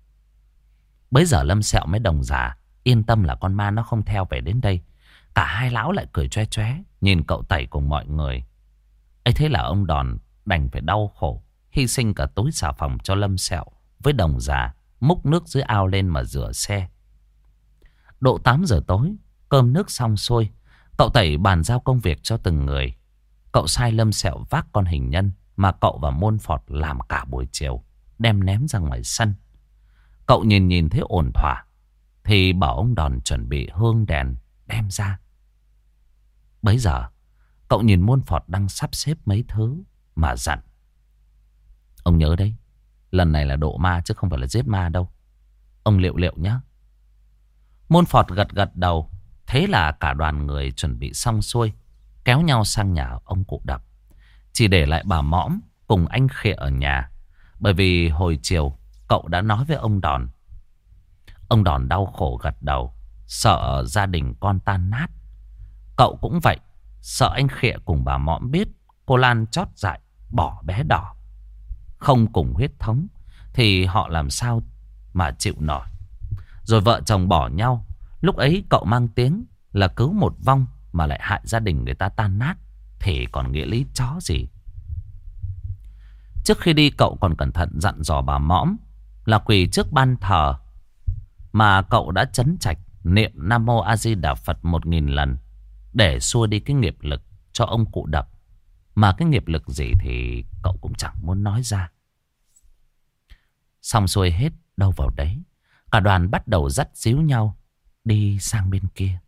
Bấy giờ Lâm Sẹo mới Đồng già yên tâm là con ma nó không theo về đến đây. Cả hai lão lại cười choe choé nhìn cậu Tẩy cùng mọi người. Ấy thế là ông Đòn đành phải đau khổ hy sinh cả túi xà phòng cho Lâm Sẹo với Đồng già múc nước dưới ao lên mà rửa xe. Độ 8 giờ tối, cơm nước xong xuôi, cậu Tẩy bàn giao công việc cho từng người. Cậu sai Lâm Sẹo vác con hình nhân mà cậu và Môn Phọt làm cả buổi chiều, đem ném ra ngoài sân. Cậu nhìn thấy ổn thỏa thì bảo ông Đòn chuẩn bị hương đèn đem ra. Bấy giờ cậu nhìn Môn Phọt đang sắp xếp mấy thứ mà dặn: ông nhớ đấy, lần này là độ ma chứ không phải là giết ma đâu. Ông liệu nhá. Môn Phọt gật đầu. Thế là cả đoàn người chuẩn bị xong xuôi, kéo nhau sang nhà ông cụ Đập. Chỉ để lại bà Mõm cùng anh Khịa ở nhà. Bởi vì hồi chiều cậu đã nói với ông Đòn. Ông Đòn đau khổ gật đầu, sợ gia đình con tan nát. Cậu cũng vậy, sợ anh Khịa cùng bà Mõm biết cô Lan chót dại bỏ bé Đỏ. Không cùng huyết thống thì họ làm sao mà chịu nổi. Rồi vợ chồng bỏ nhau. Lúc ấy cậu mang tiếng là cứu một vong mà lại hại gia đình người ta tan nát thì còn nghĩa lý chó gì. Trước khi đi cậu còn cẩn thận dặn dò bà Mõm là quỳ trước ban thờ mà cậu đã trấn trạch niệm Nam Mô A Di Đà Phật 1000 lần để xua đi cái nghiệp lực cho ông cụ Đập. Mà cái nghiệp lực gì thì cậu cũng chẳng muốn nói ra. Xong xuôi hết đâu vào đấy, cả đoàn bắt đầu dắt díu nhau đi sang bên kia.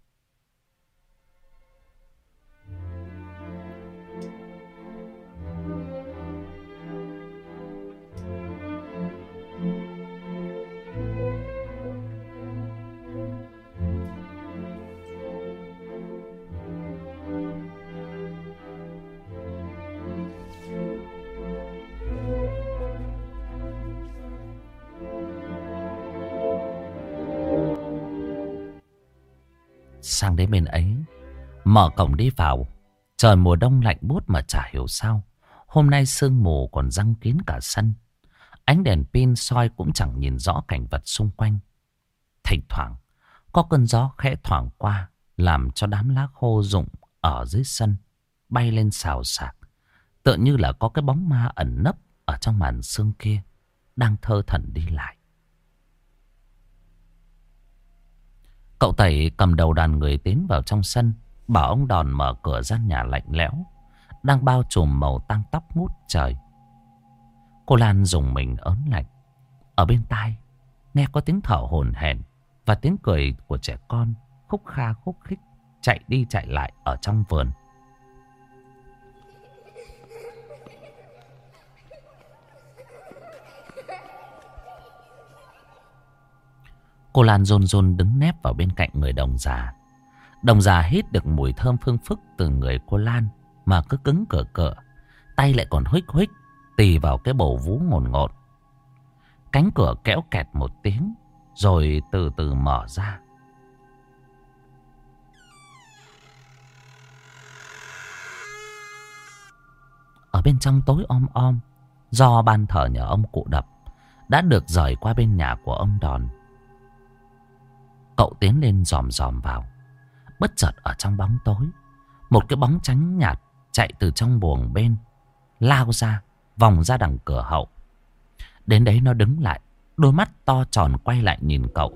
Sang đến bên ấy, mở cổng đi vào. Trời mùa đông lạnh buốt mà chả hiểu sao hôm nay sương mù còn giăng kín cả sân. Ánh đèn pin soi cũng chẳng nhìn rõ cảnh vật xung quanh. Thỉnh thoảng có cơn gió khẽ thoảng qua, làm cho đám lá khô rụng ở dưới sân bay lên xào xạc, tựa như là có cái bóng ma ẩn nấp ở trong màn sương kia đang thơ thẩn đi lại. Cậu Tẩy cầm đầu đoàn người tiến vào trong sân, bảo ông Đòn mở cửa gian nhà lạnh lẽo đang bao trùm màu tang tóc ngút trời. Cô Lan dùng mình ớn lạnh. Ở bên tai nghe có tiếng thở hổn hển và tiếng cười của trẻ con khúc kha khúc khích chạy đi chạy lại ở trong vườn. Cô Lan run run đứng nép vào bên cạnh người đồng già. Đồng già hít được mùi thơm phương phức từ người cô Lan mà cứ cứng cựa cựa, tay lại còn huých huých tì vào cái bầu vú ngồn ngộn. Cánh cửa kéo kẹt một tiếng rồi từ từ mở ra. Ở bên trong tối om om, do ban thờ nhờ ông cụ Đập đã được rời qua bên nhà của ông Đòn. Cậu tiến lên dòm dòm vào. Bất chợt ở trong bóng tối, một cái bóng trắng nhạt chạy từ trong buồng bên, lao ra, vòng ra đằng cửa hậu. Đến đấy nó đứng lại, đôi mắt to tròn quay lại nhìn cậu.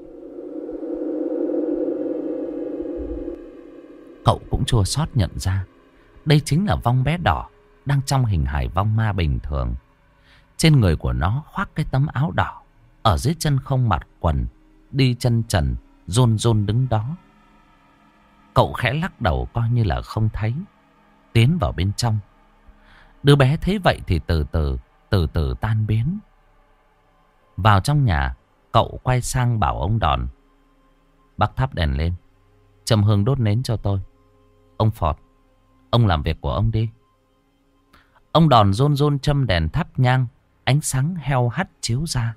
Cậu cũng chua xót nhận ra đây chính là vong bé Đỏ đang trong hình hài vong ma bình thường. Trên người của nó khoác cái tấm áo đỏ, ở dưới chân không mặc quần, đi chân trần, run run đứng đó. Cậu khẽ lắc đầu coi như là không thấy, tiến vào bên trong. Đứa bé thấy vậy thì từ từ tan biến. Vào trong nhà, cậu quay sang bảo ông Đòn: bác thắp đèn lên, châm hương đốt nến cho tôi. Ông Phọt, ông làm việc của ông đi. Ông Đòn run run châm đèn thắp nhang. Ánh sáng heo hắt chiếu ra.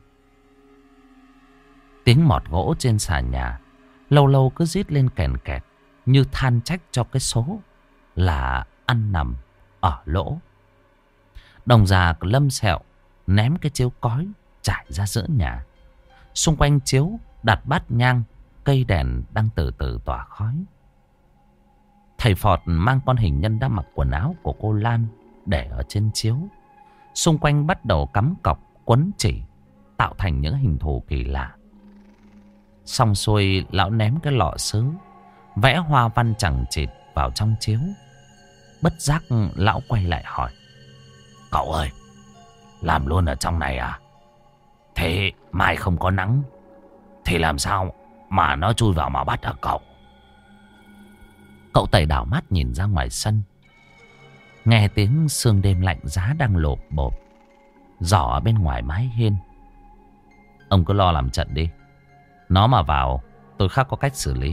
Tiếng mọt gỗ trên sàn nhà lâu lâu cứ rít lên kèn kẹt, như than trách cho cái số là ăn nằm ở lỗ. Đồng già Lâm Sẹo ném cái chiếu cói trải ra giữa nhà. Xung quanh chiếu đặt bát nhang, cây đèn đang từ từ tỏa khói. Thầy Phọt mang con hình nhân đã mặc quần áo của cô Lan để ở trên chiếu. Xung quanh bắt đầu cắm cọc, quấn chỉ, tạo thành những hình thù kỳ lạ. Xong xuôi, lão ném cái lọ sứ, vẽ hoa văn chằng chịt vào trong chiếu. Bất giác lão quay lại hỏi: "Cậu ơi, làm luôn ở trong này à? Thế mai không có nắng thì làm sao mà nó chui vào mà bắt hả cậu?" Cậu Tẩy đảo mắt nhìn ra ngoài sân, nghe tiếng sương đêm lạnh giá đang lộp bộp giỏ ở bên ngoài mái hiên. "Ông cứ lo làm trận đi. Nó mà vào, tôi khác có cách xử lý."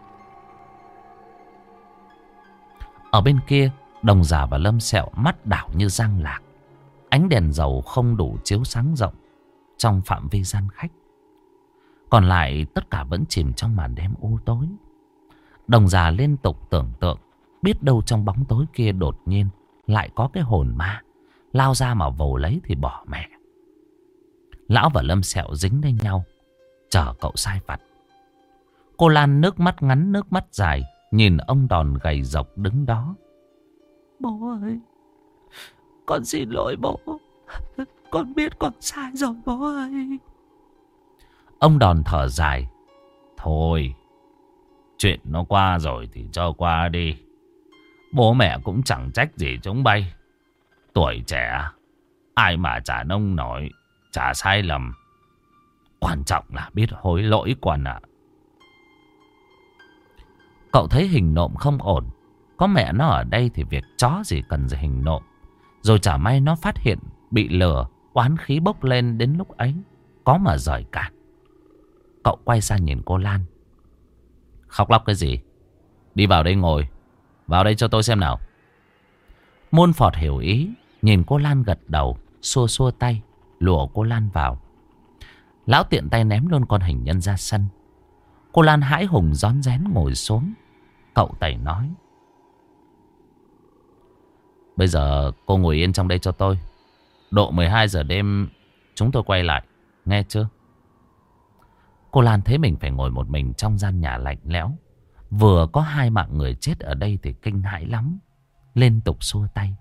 Ở bên kia, Đồng Già và Lâm Sẹo mắt đảo như giang lạc. Ánh đèn dầu không đủ chiếu sáng rộng trong phạm vi gian khách. Còn lại tất cả vẫn chìm trong màn đêm u tối. Đồng Già liên tục tưởng tượng, biết đâu trong bóng tối kia đột nhiên lại có cái hồn ma lao ra mà vồ lấy thì bỏ mẹ. Lão và Lâm Sẹo dính lên nhau, chờ cậu sai vặt. Cô Lan nước mắt ngắn nước mắt dài nhìn ông Đòn gầy rộc đứng đó. "Bố ơi, con xin lỗi bố. Con biết con sai rồi bố ơi." Ông Đòn thở dài: "Thôi, chuyện nó qua rồi thì cho qua đi. Bố mẹ cũng chẳng trách gì chúng bay. Tuổi trẻ, ai mà chả nông nổi, chả sai lầm. Quan trọng là biết hối lỗi con ạ." Cậu thấy hình nộm không ổn. Có mẹ nó ở đây thì việc chó gì cần gì hình nộm. Rồi chả may nó phát hiện bị lừa, oán khí bốc lên đến lúc ấy, có mà rời cản. Cậu quay sang nhìn cô Lan: "Khóc lóc cái gì? Đi vào đây ngồi. Vào đây cho tôi xem nào." Môn Phọt hiểu ý, nhìn cô Lan gật đầu, xua xua tay, lùa cô Lan vào. Lão tiện tay ném luôn con hình nhân ra sân. Cô Lan hãi hùng rón rén ngồi xuống. Cậu Tẩy nói: "Bây giờ cô ngồi yên trong đây cho tôi. Độ 12 giờ đêm chúng tôi quay lại, nghe chưa?" Cô Lan thấy mình phải ngồi một mình trong gian nhà lạnh lẽo. Vừa có 2 mạng người chết ở đây thì kinh hãi lắm, liên tục xua tay: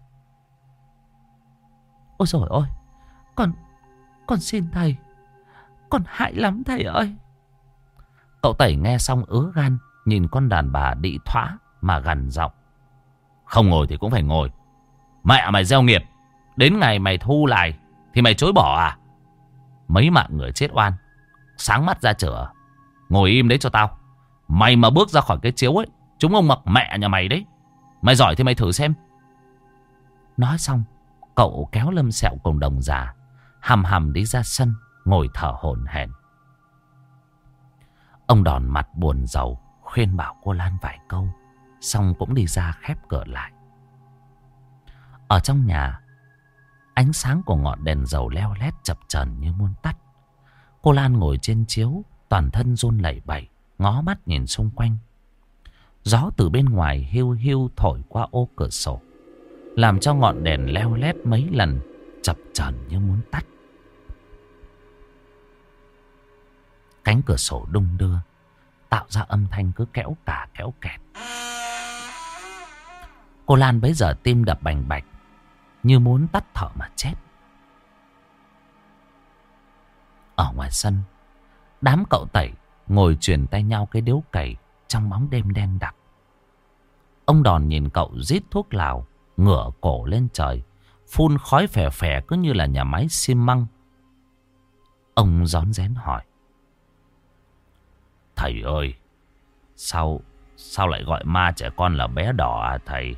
"Ôi dồi ôi, con xin thầy, con hại lắm thầy ơi." Cậu Tẩy nghe xong ứa gan, nhìn con đàn bà đị thóa mà gằn giọng: "Không ngồi thì cũng phải ngồi. Mẹ mày gieo nghiệp, đến ngày mày thu lại thì mày chối bỏ à? Mấy mạng người chết oan, sáng mắt ra chửa. Ngồi im đấy cho tao. Mày mà bước ra khỏi cái chiếu ấy, chúng ông mặc mẹ nhà mày đấy. Mày giỏi thì mày thử xem." Nói xong, cậu kéo Lâm Sẹo cùng Đồng Già hầm hầm đi ra sân, ngồi thở hổn hển. Ông Đòn mặt buồn rầu khuyên bảo cô Lan vài câu, xong cũng đi ra khép cửa lại. Ở trong nhà, ánh sáng của ngọn đèn dầu leo lét chập chờn như muốn tắt. Cô Lan ngồi trên chiếu, toàn thân run lẩy bẩy, ngó mắt nhìn xung quanh. Gió từ bên ngoài hiu hiu thổi qua ô cửa sổ, làm cho ngọn đèn leo lét mấy lần chập chờn như muốn tắt. Cánh cửa sổ đung đưa, tạo ra âm thanh cứ kẽo cả kẽo kẹt. Cô Lan bấy giờ tim đập bành bạch, như muốn tắt thở mà chết. Ở ngoài sân, đám cậu Tẩy ngồi chuyền tay nhau cái điếu cày trong bóng đêm đen đặc. Ông Đòn nhìn cậu rít thuốc lào, ngửa cổ lên trời, phun khói phè phè cứ như là nhà máy xi măng. Ông rón rén hỏi: "Thầy ơi, sao lại gọi ma trẻ con là bé đỏ à thầy?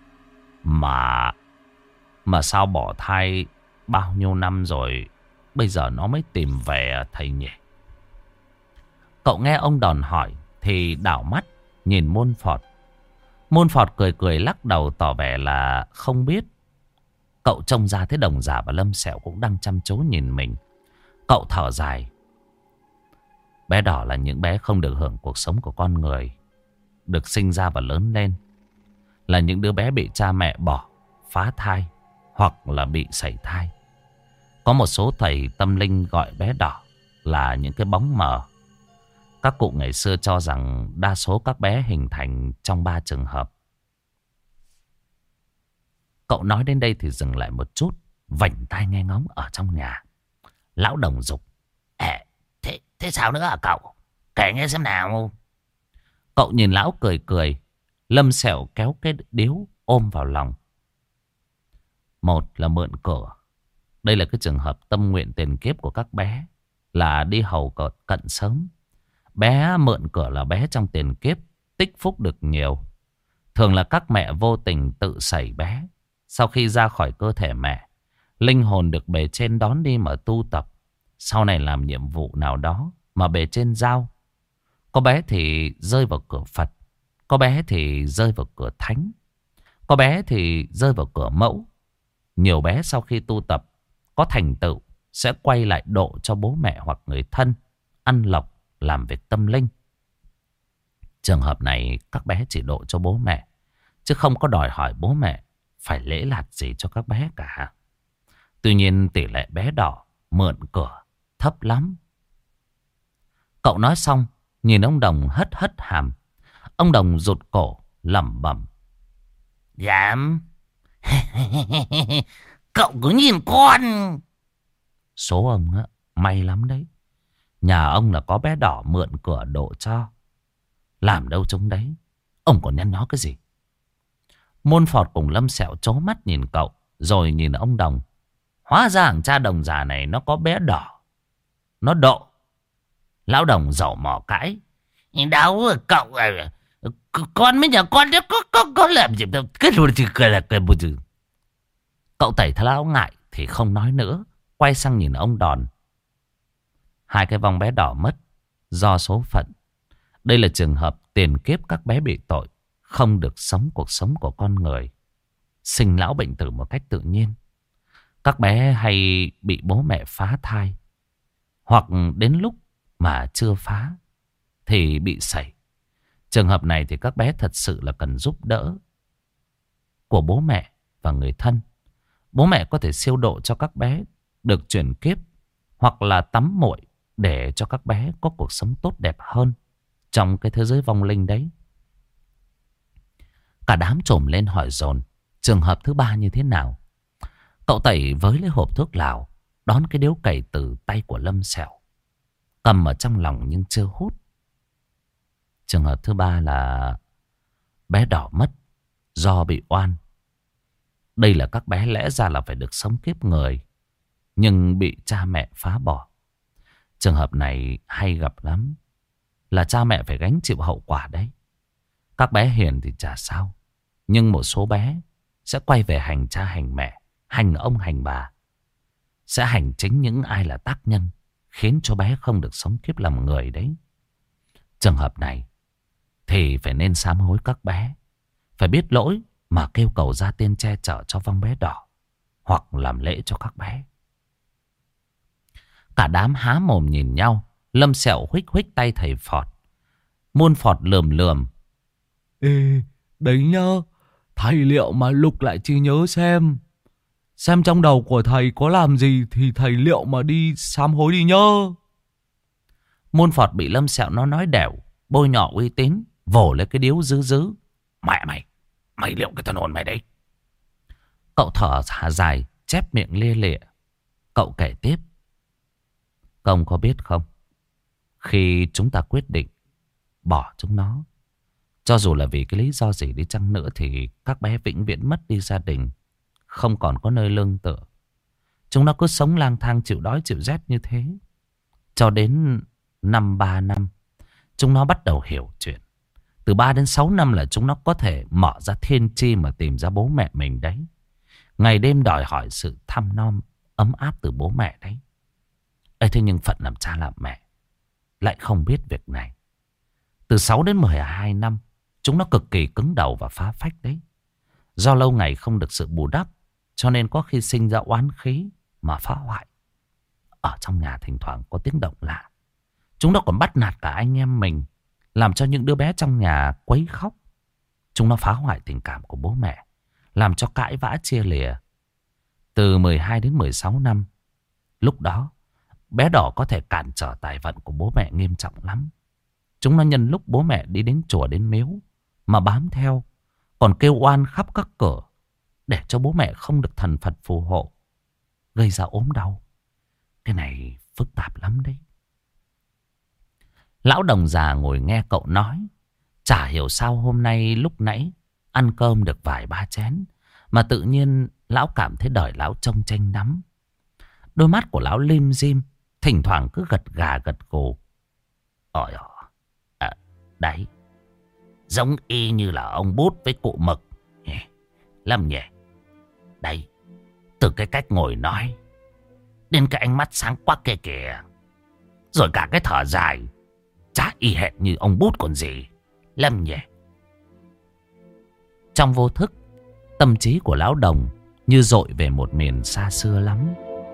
Mà sao bỏ thai bao nhiêu năm rồi, bây giờ nó mới tìm về à thầy nhỉ?" Cậu nghe ông Đòn hỏi thì đảo mắt nhìn Môn Phọt. Môn Phọt cười cười lắc đầu tỏ vẻ là không biết. Cậu trông ra thấy Đồng Già và Lâm Sẹo cũng đang chăm chú nhìn mình. Cậu thở dài: "Bé đỏ là những bé không được hưởng cuộc sống của con người, được sinh ra và lớn lên. Là những đứa bé bị cha mẹ bỏ, phá thai hoặc là bị sảy thai. Có một số thầy tâm linh gọi bé đỏ là những cái bóng mờ. Các cụ ngày xưa cho rằng đa số các bé hình thành trong 3 trường hợp. Cậu nói đến đây thì dừng lại một chút, vảnh tai nghe ngóng ở trong nhà. Lão Đồng giục: Thế sao nữa hả cậu? Kể nghe xem nào. Cậu nhìn lão cười cười. Lâm Sẹo kéo cái điếu ôm vào lòng. Một là mượn cửa. Đây là cái trường hợp tâm nguyện tiền kiếp của các bé, là đi hầu cận sớm. Bé mượn cửa là bé trong tiền kiếp tích phúc được nhiều. Thường là các mẹ vô tình tự sẩy bé. Sau khi ra khỏi cơ thể mẹ, linh hồn được bề trên đón đi mà tu tập. Sau này làm nhiệm vụ nào đó mà bề trên giao. Có bé thì rơi vào cửa Phật, có bé thì rơi vào cửa Thánh, có bé thì rơi vào cửa Mẫu. Nhiều bé sau khi tu tập có thành tựu sẽ quay lại độ cho bố mẹ hoặc người thân, ăn lộc, làm việc tâm linh. Trường hợp này các bé chỉ độ cho bố mẹ, chứ không có đòi hỏi bố mẹ phải lễ lạt gì cho các bé cả. Tuy nhiên tỷ lệ bé đỏ mượn cửa thấp lắm. Cậu nói xong, nhìn ông Đồng hất hất hàm. Ông Đồng rụt cổ, lẩm bẩm: Dám. Cậu cứ nhìn con. Số ông á, may lắm đấy. Nhà ông là có bé đỏ mượn cửa độ cho. Làm đâu trông đấy. Ông còn nhăn nhó cái gì? Môn Phọt cùng Lâm Sẹo trố mắt nhìn cậu, rồi nhìn ông Đồng. Hóa ra thằng cha Đồng già này nó có bé đỏ, nó độ. Lão Đồng dậu mỏ cãi: Đâu cậu, con với nhà con có làm gì đâu. Cái rồi thì cười là cười một chữ. Cậu Tẩy thấy lão ngại thì không nói nữa, quay sang nhìn ông Đòn. Hai cái vong bé đỏ mất do số phận. Đây là trường hợp tiền kiếp các bé bị tội, không được sống cuộc sống của con người, sinh lão bệnh tử một cách tự nhiên. Các bé hay bị bố mẹ phá thai, hoặc đến lúc mà chưa phá thì bị sẩy. Trường hợp này thì các bé thật sự là cần giúp đỡ của bố mẹ và người thân. Bố mẹ có thể siêu độ cho các bé được chuyển kiếp, hoặc là tắm muội để cho các bé có cuộc sống tốt đẹp hơn trong cái thế giới vong linh đấy. Cả đám trồm lên hỏi dồn trường hợp thứ ba như thế nào. Cậu Tẩy với lấy hộp thuốc lào, đón cái điếu cày từ tay của Lâm Sẹo, cầm ở trong lòng nhưng chưa hút. Trường hợp thứ ba là bé đỏ mất do bị oan. Đây là các bé lẽ ra là phải được sống kiếp người, nhưng bị cha mẹ phá bỏ. Trường hợp này hay gặp lắm, là cha mẹ phải gánh chịu hậu quả đấy. Các bé hiền thì chả sao, nhưng một số bé sẽ quay về hành cha hành mẹ, hành ông hành bà, sẽ hành chính những ai là tác nhân khiến cho bé không được sống kiếp làm người đấy. Trường hợp này thì phải nên sám hối các bé, phải biết lỗi mà kêu cầu gia tiên che chở cho vong bé đỏ, hoặc làm lễ cho các bé. Cả đám há mồm nhìn nhau. Lâm Sẹo huých huých tay thầy Phọt. Môn Phọt lườm lườm: Ê, đấy nhá, thầy liệu mà lục lại trí nhớ xem trong đầu của thầy có làm gì thì thầy liệu mà đi sám hối đi nhá. Môn Phọt bị Lâm Sẹo nó nói đẻo, bôi nhọ uy tín, vồ lấy cái điếu dứ. Mẹ mày liệu cái thần hồn mày đấy. Cậu thở dài, chép miệng lia lịa. Cậu kể tiếp: Công có biết không, khi chúng ta quyết định bỏ chúng nó, cho dù là vì cái lý do gì đi chăng nữa, thì các bé vĩnh viễn mất đi gia đình, không còn có nơi lương tựa. Chúng nó cứ sống lang thang chịu đói chịu rét như thế. Cho đến năm 3 năm, chúng nó bắt đầu hiểu chuyện. Từ 3 đến 6 năm là chúng nó có thể mở ra thiên chi mà tìm ra bố mẹ mình đấy. Ngày đêm đòi hỏi sự thăm nom ấm áp từ bố mẹ đấy. Ê, thế nhưng phận làm cha làm mẹ lại không biết việc này. Từ 6 đến 12 năm, chúng nó cực kỳ cứng đầu và phá phách đấy. Do lâu ngày không được sự bù đắp, cho nên có khi sinh ra oán khí mà phá hoại. Ở trong nhà thỉnh thoảng có tiếng động lạ. Chúng nó còn bắt nạt cả anh em mình, làm cho những đứa bé trong nhà quấy khóc. Chúng nó phá hoại tình cảm của bố mẹ, làm cho cãi vã chia lìa. Từ 12 đến 16 năm, lúc đó bé đỏ có thể cản trở tài vận của bố mẹ nghiêm trọng lắm. Chúng nó nhân lúc bố mẹ đi đến chùa đến miếu mà bám theo, còn kêu oan khắp các cửa, để cho bố mẹ không được thần Phật phù hộ, gây ra ốm đau. Cái này phức tạp lắm đấy. Lão Đồng già ngồi nghe cậu nói. Chả hiểu sao hôm nay lúc nãy ăn cơm được vài ba chén mà tự nhiên lão cảm thấy đời lão trông chênh lắm. Đôi mắt của lão lim dim, thỉnh thoảng cứ gật gà gật gù. Đấy, giống y như là ông Bút với cụ Mực. Lâm nhỉ? Đấy, từ cái cách ngồi nói đến cái ánh mắt sáng quắc kia kìa, rồi cả cái thở dài, chả y hệt như ông Bút còn gì. Lâm nhỉ? Trong vô thức, tâm trí của lão Đồng như dội về một miền xa xưa lắm.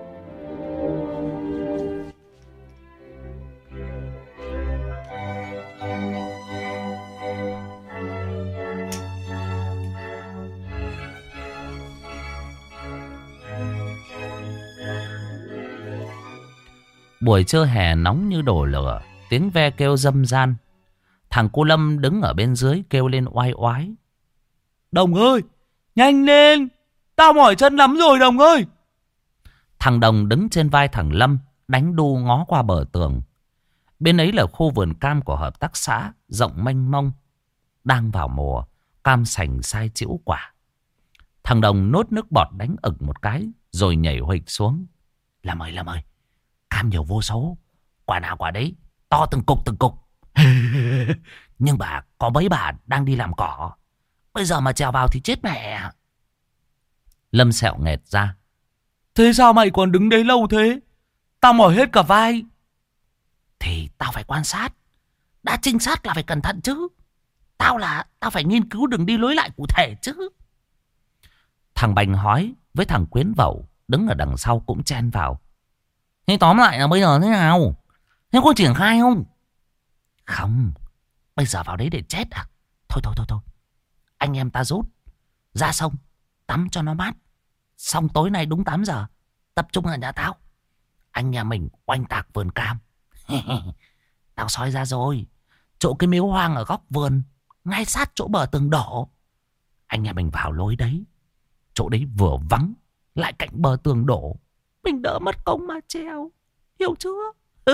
Buổi trưa hè nóng như đổ lửa, tiếng ve kêu râm ran. Thằng cô Lâm đứng ở bên dưới kêu lên oai oái. Đồng ơi, nhanh lên, tao mỏi chân lắm rồi Đồng ơi. Thằng Đồng đứng trên vai thằng Lâm, đánh đu ngó qua bờ tường. Bên ấy là khu vườn cam của hợp tác xã, rộng mênh mông. Đang vào mùa, cam sành sai chĩu quả. Thằng Đồng nốt nước bọt đánh ực một cái, rồi nhảy huỵch xuống. Lâm ơi, cam nhiều vô số, quả nào quả đấy, to từng cục. Nhưng bà có mấy bà đang đi làm cỏ, bây giờ mà trèo vào thì chết mẹ. Lâm sẹo nghẹt ra. Thế sao mày còn đứng đấy lâu thế? Tao mỏi hết cả vai. Thì tao phải quan sát. Đã trinh sát là phải cẩn thận chứ. Tao phải nghiên cứu đường đi lối lại cụ thể chứ. Thằng Bành hói với thằng Quyến Vẩu đứng ở đằng sau cũng chen vào. Thế tóm lại là bây giờ thế nào? Thế có triển khai không? Không, bây giờ vào đấy để chết à? Thôi. Anh em ta rút ra sông tắm cho nó mát. Xong tối nay đúng 8 giờ tập trung ở nhà tao. Anh nhà mình oanh tạc vườn cam. Tao soi ra rồi. Chỗ cái miếu hoang ở góc vườn, ngay sát chỗ bờ tường đổ. Anh nhà mình vào lối đấy. Chỗ đấy vừa vắng, lại cạnh bờ tường đổ. Mình đỡ mất công mà treo. Hiểu chưa?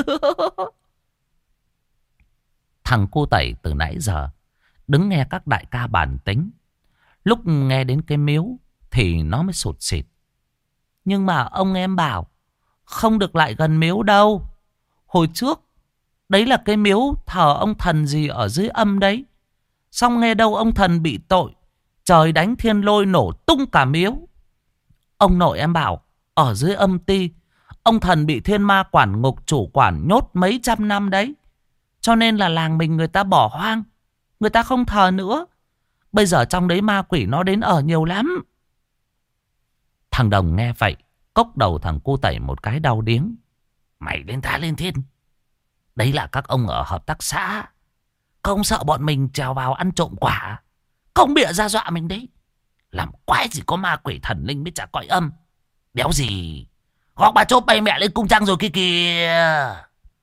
Thằng cô Tẩy từ nãy giờ đứng nghe các đại ca bàn tính. Lúc nghe đến cái miếu thì nó mới sụt sịt. Nhưng mà ông em bảo không được lại gần miếu đâu. Hồi trước đấy là cái miếu thờ ông thần gì ở dưới âm đấy. Xong nghe đâu ông thần bị tội, trời đánh thiên lôi nổ tung cả miếu. Ông nội em bảo ở dưới âm ti, ông thần bị thiên ma quản ngục chủ quản nhốt mấy trăm năm đấy. Cho nên là làng mình người ta bỏ hoang, người ta không thờ nữa. Bây giờ trong đấy ma quỷ nó đến ở nhiều lắm. Thằng Đồng nghe vậy, cốc đầu thằng cô Tẩy một cái đau điếng. Mày lên thá lên thiên. Đấy là các ông ở hợp tác xã. Không sợ bọn mình trèo vào ăn trộm quả. Không bịa ra dọa mình đấy. Làm quái gì có ma quỷ thần linh mới chả cõi âm. Đéo gì. Góc bà chốt bay mẹ lên cung trăng rồi kia kìa.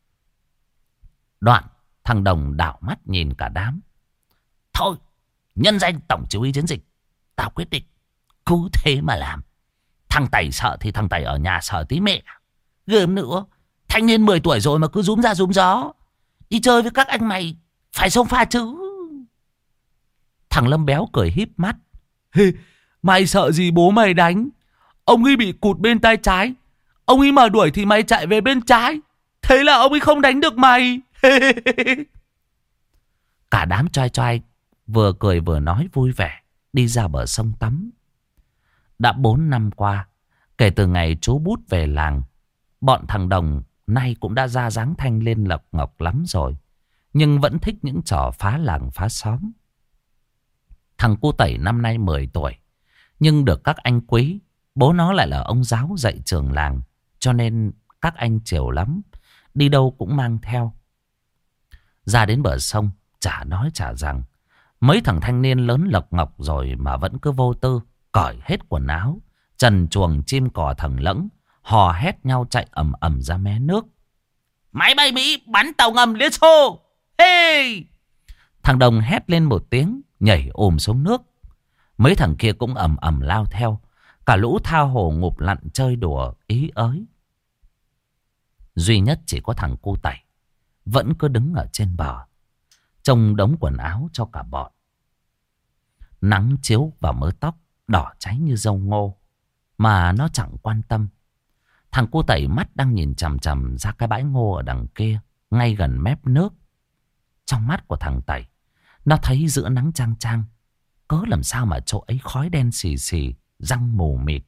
Đoạn thằng Đồng đảo mắt nhìn cả đám. Thôi, nhân danh tổng chỉ huy chiến dịch, tao quyết định cứ thế mà làm. Thằng Tẩy sợ thì thằng Tẩy ở nhà sợ tí mẹ. Gớm nữa, thanh niên 10 tuổi rồi mà cứ rúm ra rúm gió. Đi chơi với các anh mày phải xông pha chứ. Thằng Lâm béo cười híp mắt. Mày sợ gì bố mày đánh? Ông ấy bị cụt bên tay trái. Ông ấy mà đuổi thì mày chạy về bên trái. Thế là ông ấy không đánh được mày. Cả đám trai trai vừa cười vừa nói vui vẻ, đi ra bờ sông tắm. Đã 4 năm qua, kể từ ngày chú Bút về làng, bọn thằng Đồng nay cũng đã ra dáng thanh lên lộc ngọc lắm rồi, nhưng vẫn thích những trò phá làng phá xóm. Thằng cô Tẩy năm nay 10 tuổi, nhưng được các anh quý. Bố nó lại là ông giáo dạy trường làng, cho nên các anh chiều lắm, đi đâu cũng mang theo. Ra đến bờ sông, chả nói chả rằng, mấy thằng thanh niên lớn lộc ngọc rồi mà vẫn cứ vô tư, cởi hết quần áo, trần chuồng chim cò thằng lẫng, hò hét nhau chạy ầm ầm ra mé nước. Máy bay Mỹ bắn tàu ngầm Liên Xô! Hey! Thằng Đồng hét lên một tiếng, nhảy ùm xuống nước. Mấy thằng kia cũng ầm ầm lao theo. Cả lũ tha hồ ngụp lặn chơi đùa ý ới. Duy nhất chỉ có thằng cu Tẩy vẫn cứ đứng ở trên bờ, trông đống quần áo cho cả bọn. Nắng chiếu vào mớ tóc đỏ cháy như dâu ngô mà nó chẳng quan tâm. Thằng cu Tẩy mắt đang nhìn chằm chằm ra cái bãi ngô ở đằng kia, ngay gần mép nước. Trong mắt của thằng Tẩy, nó thấy giữa nắng chang chang, cớ làm sao mà chỗ ấy khói đen xì xì, răng mù mịt.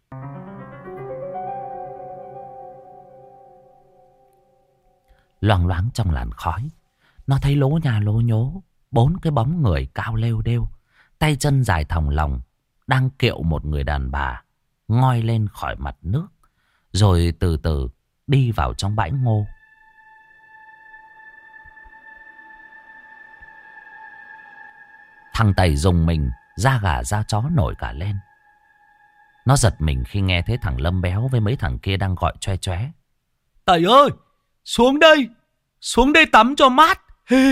Loang loáng trong làn khói, nó thấy lố nhà lố nhố 4 cái bóng người cao lêu đêu, tay chân dài thòng lòng, đang kiệu một người đàn bà ngoi lên khỏi mặt nước, rồi từ từ đi vào trong bãi ngô. Thằng Tẩy dùng mình, da gà da chó nổi cả lên. Nó giật mình khi nghe thấy thằng Lâm Béo với mấy thằng kia đang gọi choe choé. Tẩy ơi, xuống đây tắm cho mát.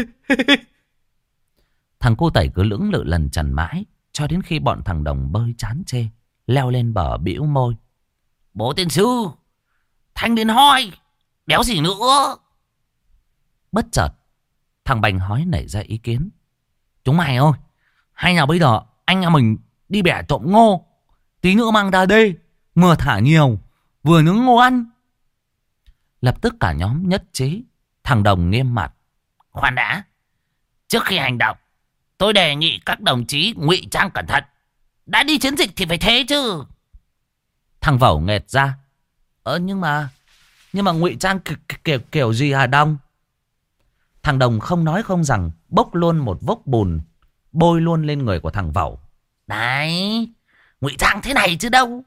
Thằng cu Tẩy cứ lưỡng lự lần trần mãi, cho đến khi bọn thằng Đồng bơi chán chê, leo lên bờ bĩu môi. Bố tiên sư, thanh đến hoi, béo gì nữa. Bất chợt, thằng Bành Hói nảy ra ý kiến. Chúng mày ơi, hay là bây giờ anh em mình đi bẻ trộm ngô, tí nữa mang ra đây, mưa thả nhiều, vừa nướng ngô ăn. Lập tức cả nhóm nhất trí. Thằng Đồng nghiêm mặt. Khoan đã, trước khi hành động, tôi đề nghị các đồng chí ngụy trang cẩn thận. Đã đi chiến dịch thì phải thế chứ. Thằng Vẩu nghệt ra. Nhưng mà ngụy trang kiểu gì hả Đông? Thằng Đồng không nói không rằng, bốc luôn một vốc bùn, bôi luôn lên người của thằng Vẩu. Đấy, ngụy trang thế này chứ đâu.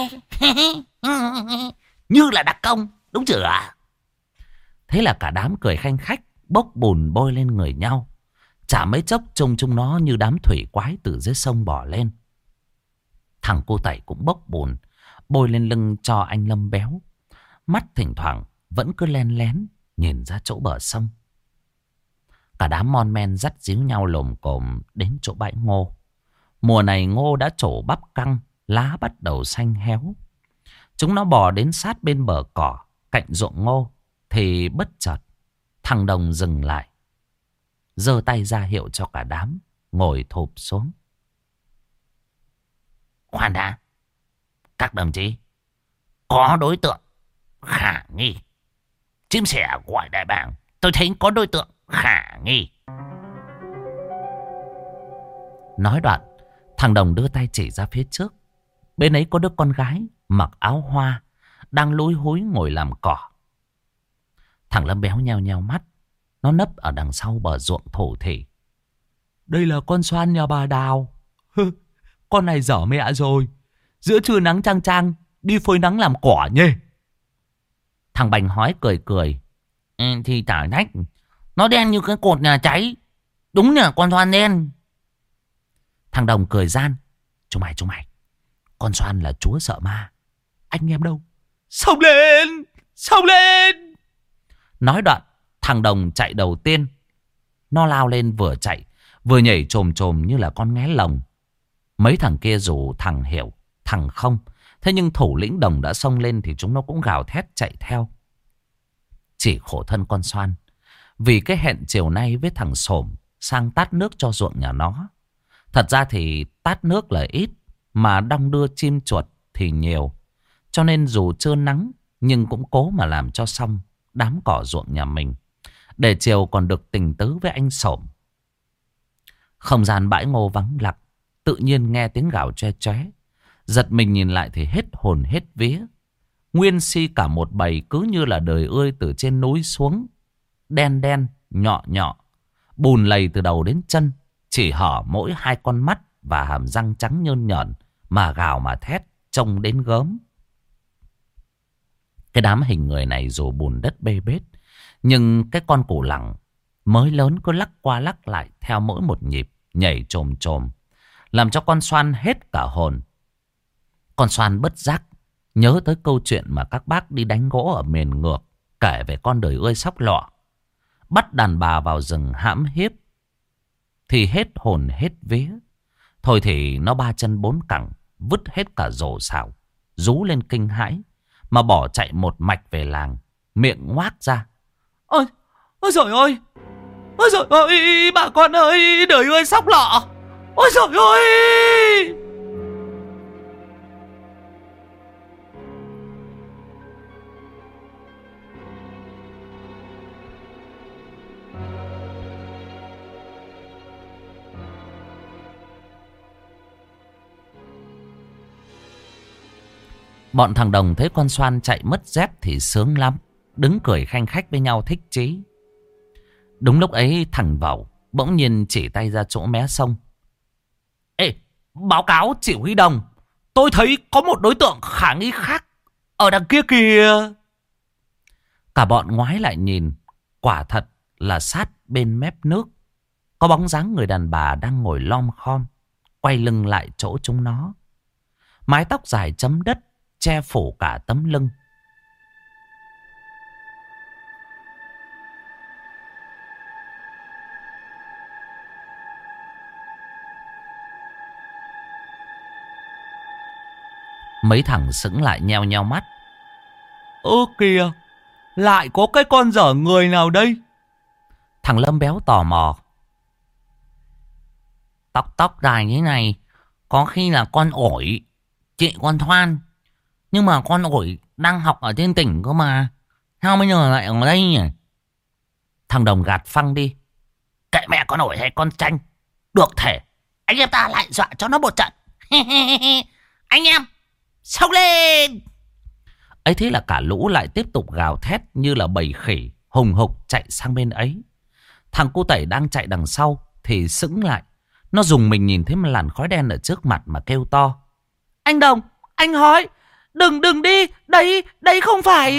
Như là đặc công, đúng chưa ạ? Thế là cả đám cười khanh khách, bốc bùn bôi lên người nhau. Chả mấy chốc trông chúng nó như đám thủy quái từ dưới sông bỏ lên. Thằng cô Tẩy cũng bốc bùn bôi lên lưng cho anh Lâm Béo. Mắt thỉnh thoảng vẫn cứ len lén nhìn ra chỗ bờ sông. Cả đám mon men dắt díu nhau lồm cồm đến chỗ bãi ngô. Mùa này ngô đã trổ bắp căng, lá bắt đầu xanh héo. Chúng nó bò đến sát bên bờ cỏ cạnh ruộng ngô, thì bất chợt thằng Đồng dừng lại, giơ tay ra hiệu cho cả đám ngồi thụp xuống. Khoan đã, các đồng chí, có đối tượng khả nghi. Chim sẻ gọi đại bàng, tôi thấy có đối tượng khả nghi. Nói đoạn, thằng Đồng đưa tay chỉ ra phía trước. Bên ấy có đứa con gái mặc áo hoa, đang lúi húi ngồi làm cỏ. Thằng Lâm Béo nheo nheo mắt, nó nấp ở đằng sau bờ ruộng thổ thỉ. Đây là con Xoan nhà bà Đào. Con này dở mẹ rồi. Giữa trưa nắng chang chang, đi phơi nắng làm cỏ nhê. Thằng Bành Hói cười cười. Thì tả nách, nó đen như cái cột nhà cháy. Đúng là con Xoan đen. Thằng Đồng cười gian. Chúng mày, con Xoan là chúa sợ ma. Anh em đâu? Xông lên. Nói đoạn, thằng Đồng chạy đầu tiên. Nó lao lên vừa chạy vừa nhảy chồm chồm như là con nghé lồng. Mấy thằng kia rủ thằng Hiểu, thằng Không. Thế nhưng thủ lĩnh Đồng đã xông lên thì chúng nó cũng gào thét chạy theo. Chỉ khổ thân con Xoan, vì cái hẹn chiều nay với thằng Xổm sang tát nước cho ruộng nhà nó. Thật ra thì tát nước là ít, mà đong đưa chim chuột thì nhiều. Cho nên dù trưa nắng, nhưng cũng cố mà làm cho xong đám cỏ ruộng nhà mình, để chiều còn được tình tứ với anh Xổm. Không gian bãi ngô vắng lặng, tự nhiên nghe tiếng gào choe choé. Giật mình nhìn lại thì hết hồn hết vía. Nguyên si cả một bầy cứ như là đời ươi từ trên núi xuống. Đen đen, nhọ nhọ, bùn lầy từ đầu đến chân, chỉ hở mỗi 2 con mắt và hàm răng trắng nhơn nhởn, mà gào mà thét, trông đến gớm. Cái đám hình người này dù bùn đất bê bết, nhưng cái con củ lẳng mới lớn cứ lắc qua lắc lại theo mỗi một nhịp, nhảy chồm chồm, làm cho con Xoan hết cả hồn. Con Xoan bất giác nhớ tới câu chuyện mà các bác đi đánh gỗ ở miền ngược kể về con đời ươi sóc lọ, bắt đàn bà vào rừng hãm hiếp, thì hết hồn hết vía. Thôi thì nó ba chân bốn cẳng, vứt hết cả rổ xào, rú lên kinh hãi, mà bỏ chạy một mạch về làng, miệng ngoác ra. Ôi, ôi giời ơi! Ôi giời ơi, bà con ơi, đời ơi sóc lọ! Ôi giời ơi! Bọn thằng Đồng thấy con Xoan chạy mất dép thì sướng lắm, đứng cười khanh khách với nhau thích chí. Đúng lúc ấy thằng Vẩu bỗng nhiên chỉ tay ra chỗ mé sông. Ê, báo cáo chỉ huy Đồng, tôi thấy có một đối tượng khả nghi khác ở đằng kia kìa. Cả bọn ngoái lại nhìn, quả thật là sát bên mép nước có bóng dáng người đàn bà đang ngồi lom khom, quay lưng lại chỗ chúng nó. Mái tóc dài chấm đất che phủ cả tấm lưng. Mấy thằng sững lại nheo nheo mắt. Ơ kìa, lại có cái con dở người nào đây? Thằng Lâm Béo tò mò. Tóc dài như này, có khi là con Ổi, chị con Thoan. Nhưng mà con Ổi đang học ở trên tỉnh cơ mà, sao bây giờ lại ở đây nhỉ? Thằng Đồng gạt phăng đi. Kệ mẹ con Ổi hay con Tranh, được thể anh em ta lại dọa cho nó một trận. Anh em xông lên! Ấy thế là cả lũ lại tiếp tục gào thét như là bầy khỉ hùng hục chạy sang bên ấy. Thằng Cu Tẩy đang chạy đằng sau thì sững lại. Nó dùng mình nhìn thấy một làn khói đen ở trước mặt mà kêu to. Anh Đồng, anh Hói, đừng đi, đấy không phải...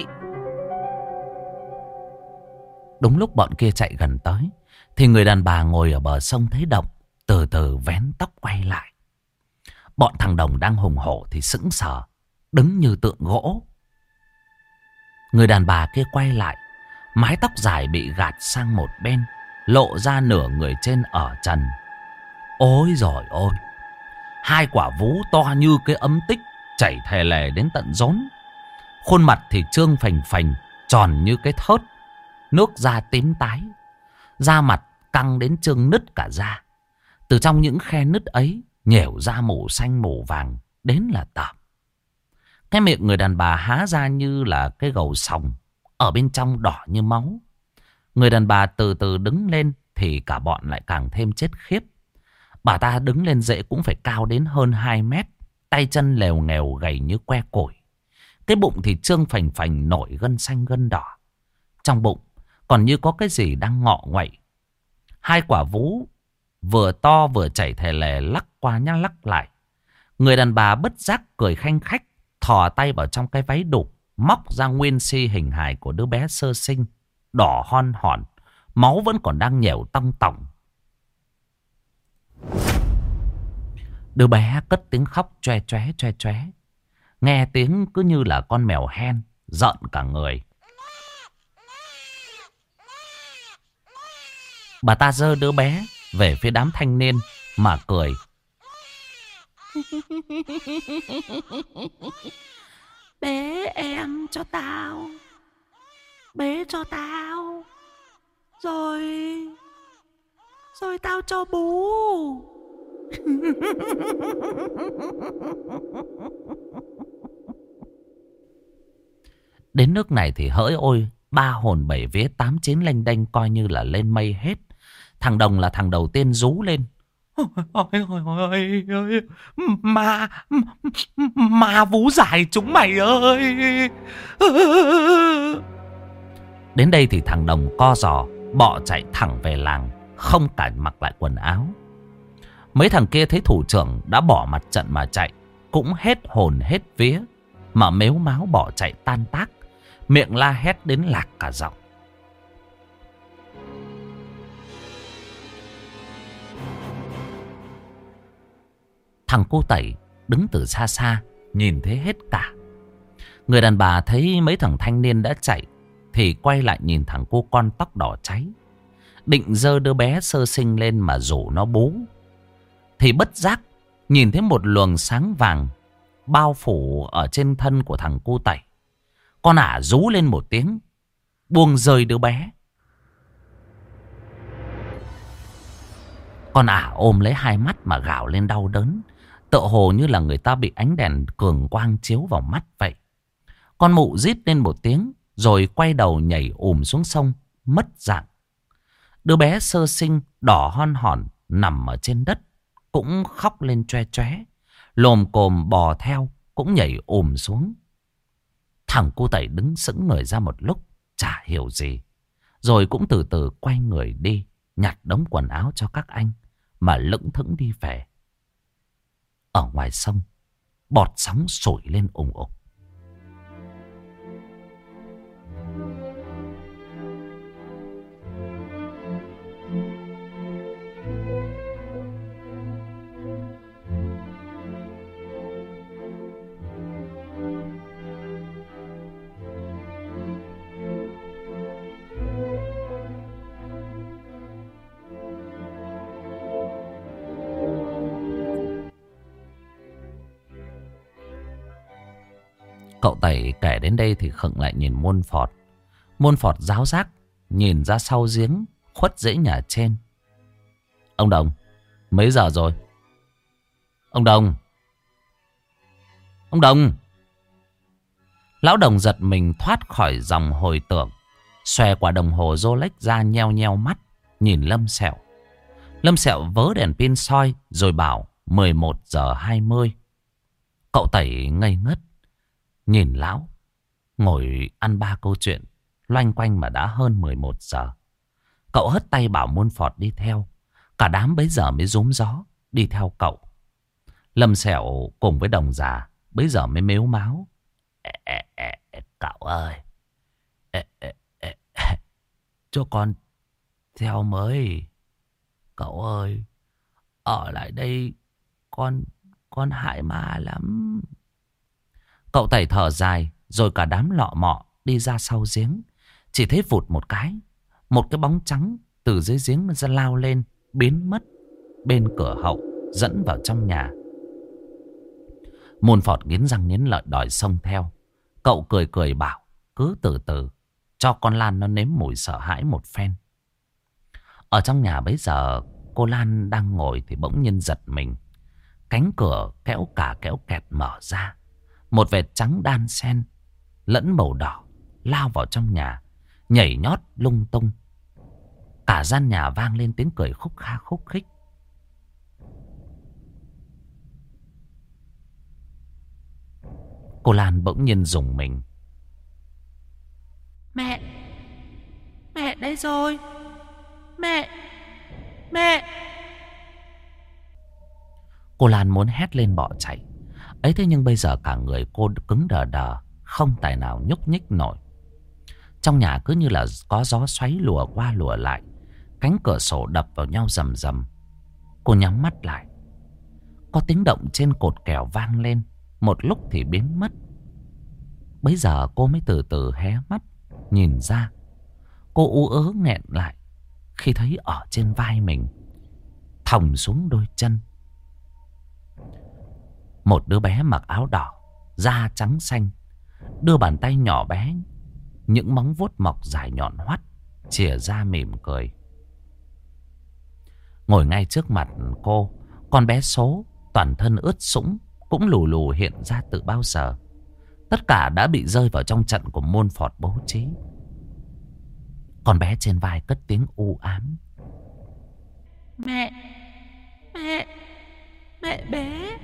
Đúng lúc bọn kia chạy gần tới thì người đàn bà ngồi ở bờ sông thấy động, từ từ vén tóc quay lại. Bọn thằng Đồng đang hùng hổ thì sững sờ, đứng như tượng gỗ. Người đàn bà kia quay lại, mái tóc dài bị gạt sang một bên, lộ ra nửa người trên ở trần. Ôi giời ơi! Hai quả vú to như cái ấm tích chảy thè lè đến tận rốn. Khuôn mặt thì trương phành phành, tròn như cái thớt, nước da tím tái, da mặt căng đến trương nứt cả da. Từ trong những khe nứt ấy nhểu ra mủ xanh mủ vàng đến là tởm. Cái miệng người đàn bà há ra như là cái gầu sòng, ở bên trong đỏ như máu. Người đàn bà từ từ đứng lên thì cả bọn lại càng thêm chết khiếp. Bà ta đứng lên dễ cũng phải cao đến hơn 2 mét, tay chân lèo nghèo gầy như que củi. Cái bụng thì trương phành phành nổi gân xanh gân đỏ. Trong bụng còn như có cái gì đang ngọ nguậy. Hai quả vú vừa to vừa chảy thè lè lắc qua nhắc lắc lại. Người đàn bà bất giác cười khanh khách, thò tay vào trong cái váy đục, móc ra nguyên si hình hài của đứa bé sơ sinh, đỏ hon hòn, máu vẫn còn đang nhèo tong tỏng. Đứa bé cất tiếng khóc choe choé. Nghe tiếng cứ như là con mèo hen, giận cả người. Bà ta giơ đứa bé về phía đám thanh niên mà cười. Bế em cho tao, bế cho tao, rồi tao cho bú. Đến nước này thì hỡi ôi, ba hồn bảy vía tám chín lênh đênh coi như là lên mây hết. Thằng Đồng là thằng đầu tiên rú lên. Ôi, ma vú dài chúng mày ơi! Đến đây thì thằng Đồng co giò bỏ chạy thẳng về làng, không cả mặc lại quần áo. Mấy thằng kia thấy thủ trưởng đã bỏ mặt trận mà chạy, cũng hết hồn hết vía, mà mếu máo bỏ chạy tan tác, miệng la hét đến lạc cả giọng. Thằng Cu Tẩy đứng từ xa xa nhìn thấy hết cả. Người đàn bà thấy mấy thằng thanh niên đã chạy thì quay lại nhìn thằng cu con tóc đỏ cháy, định giơ đứa bé sơ sinh lên mà rủ nó bú. thì bất giác nhìn thấy một luồng sáng vàng bao phủ ở trên thân của thằng cu Tẩy. Con ả rú lên một tiếng, buông rơi đứa bé. Con ả ôm lấy hai mắt mà gào lên đau đớn, tựa hồ như là người ta bị ánh đèn cường quang chiếu vào mắt vậy. Con mụ rít lên một tiếng rồi quay đầu nhảy xuống sông, mất dạng. Đứa bé sơ sinh đỏ hon hòn nằm ở trên đất cũng khóc lên choe choé, lồm cồm bò theo cũng nhảy xuống. Thằng cu Tẩy đứng sững người ra một lúc, chả hiểu gì, rồi cũng từ từ quay người đi, nhặt đống quần áo cho các anh mà lững thững đi về. Ở ngoài sông, bọt sóng sổi lên ùng ục. Cậu Tẩy kể đến đây thì khựng lại nhìn Môn Phọt. Môn Phọt ráo rác nhìn ra sau giếng khuất rễ nhà trên. Ông Đồng, mấy giờ rồi? Ông Đồng! Ông Đồng! Lão Đồng giật mình thoát khỏi dòng hồi tưởng, xòe quả đồng hồ Rolex ra nheo nheo mắt, nhìn Lâm Sẹo. Lâm Sẹo vớ đèn pin soi rồi bảo 11:20. Cậu Tẩy ngây ngất nhìn lão ngồi ăn 3 câu chuyện loanh quanh mà đã hơn 11 giờ. Cậu hất tay bảo Môn Phọt đi theo. Cả đám bấy giờ mới rúm gió đi theo cậu. Lâm Sẹo cùng với Đồng già bấy giờ mới mếu máo. Cậu ơi, cho con theo mới. Cậu ơi, ở lại đây con hại ma lắm. Cậu Tẩy thở dài rồi cả đám lọ mọ đi ra sau giếng. Chỉ thấy vụt một cái bóng trắng từ dưới giếng ra lao lên, biến mất bên cửa hậu dẫn vào trong nhà. Môn Phọt nghiến răng nghiến lợi đòi xông theo. Cậu cười cười bảo cứ từ từ cho con Lan nó nếm mùi sợ hãi một phen. Ở trong nhà bấy giờ cô Lan đang ngồi thì bỗng nhiên giật mình. Cánh cửa kéo kẹt mở ra. Một vệt trắng đan xen lẫn màu đỏ lao vào trong nhà, nhảy nhót lung tung. Cả gian nhà vang lên tiếng cười khúc kha khúc khích. Cô Lan bỗng nhiên rùng mình. Mẹ đây rồi. Mẹ. Cô Lan muốn hét lên bỏ chạy. Ấy thế nhưng bây giờ cả người cô cứng đờ đờ, không tài nào nhúc nhích nổi. Trong nhà cứ như là có gió xoáy lùa qua lùa lại. Cánh cửa sổ đập vào nhau rầm rầm. Cô nhắm mắt lại. Có tiếng động trên cột kèo vang lên, một lúc thì biến mất. Bấy giờ cô mới từ từ hé mắt nhìn ra. Cô ú ớ nghẹn lại khi thấy ở trên vai mình thòng xuống đôi chân. Một đứa bé mặc áo đỏ, da trắng xanh, đưa bàn tay nhỏ bé, những móng vuốt mọc dài nhọn hoắt, chìa ra mỉm cười. Ngồi ngay trước mặt cô, con bé Số, toàn thân ướt sũng, cũng lù lù hiện ra từ bao giờ. Tất cả đã bị rơi vào trong trận của Môn Phọt bố trí. Con bé trên vai cất tiếng u ám. Mẹ bé.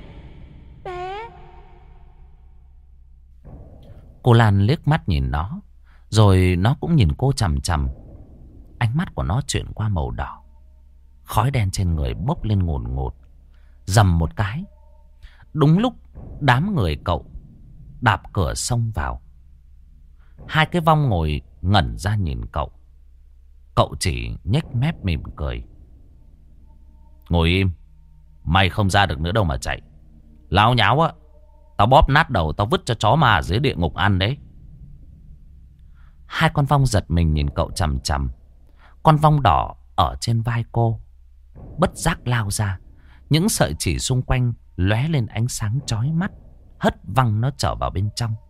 Cô Lan liếc mắt nhìn nó, rồi nó cũng nhìn cô chằm chằm. Ánh mắt của nó chuyển qua màu đỏ. Khói đen trên người bốc lên ngùn ngụt. Rầm một cái, đúng lúc đám người cậu đạp cửa xông vào. Hai cái vong ngồi ngẩn ra nhìn cậu. Cậu chỉ nhếch mép mỉm cười. Ngồi im, mày không ra được nữa đâu mà chạy. Láo nháo á, tao bóp nát đầu tao vứt cho chó ma dưới địa ngục ăn đấy. Hai con vong giật mình nhìn cậu chằm chằm. Con vong đỏ ở trên vai cô bất giác lao ra, Những sợi chỉ xung quanh lóe lên ánh sáng chói mắt, hất văng nó trở vào bên trong.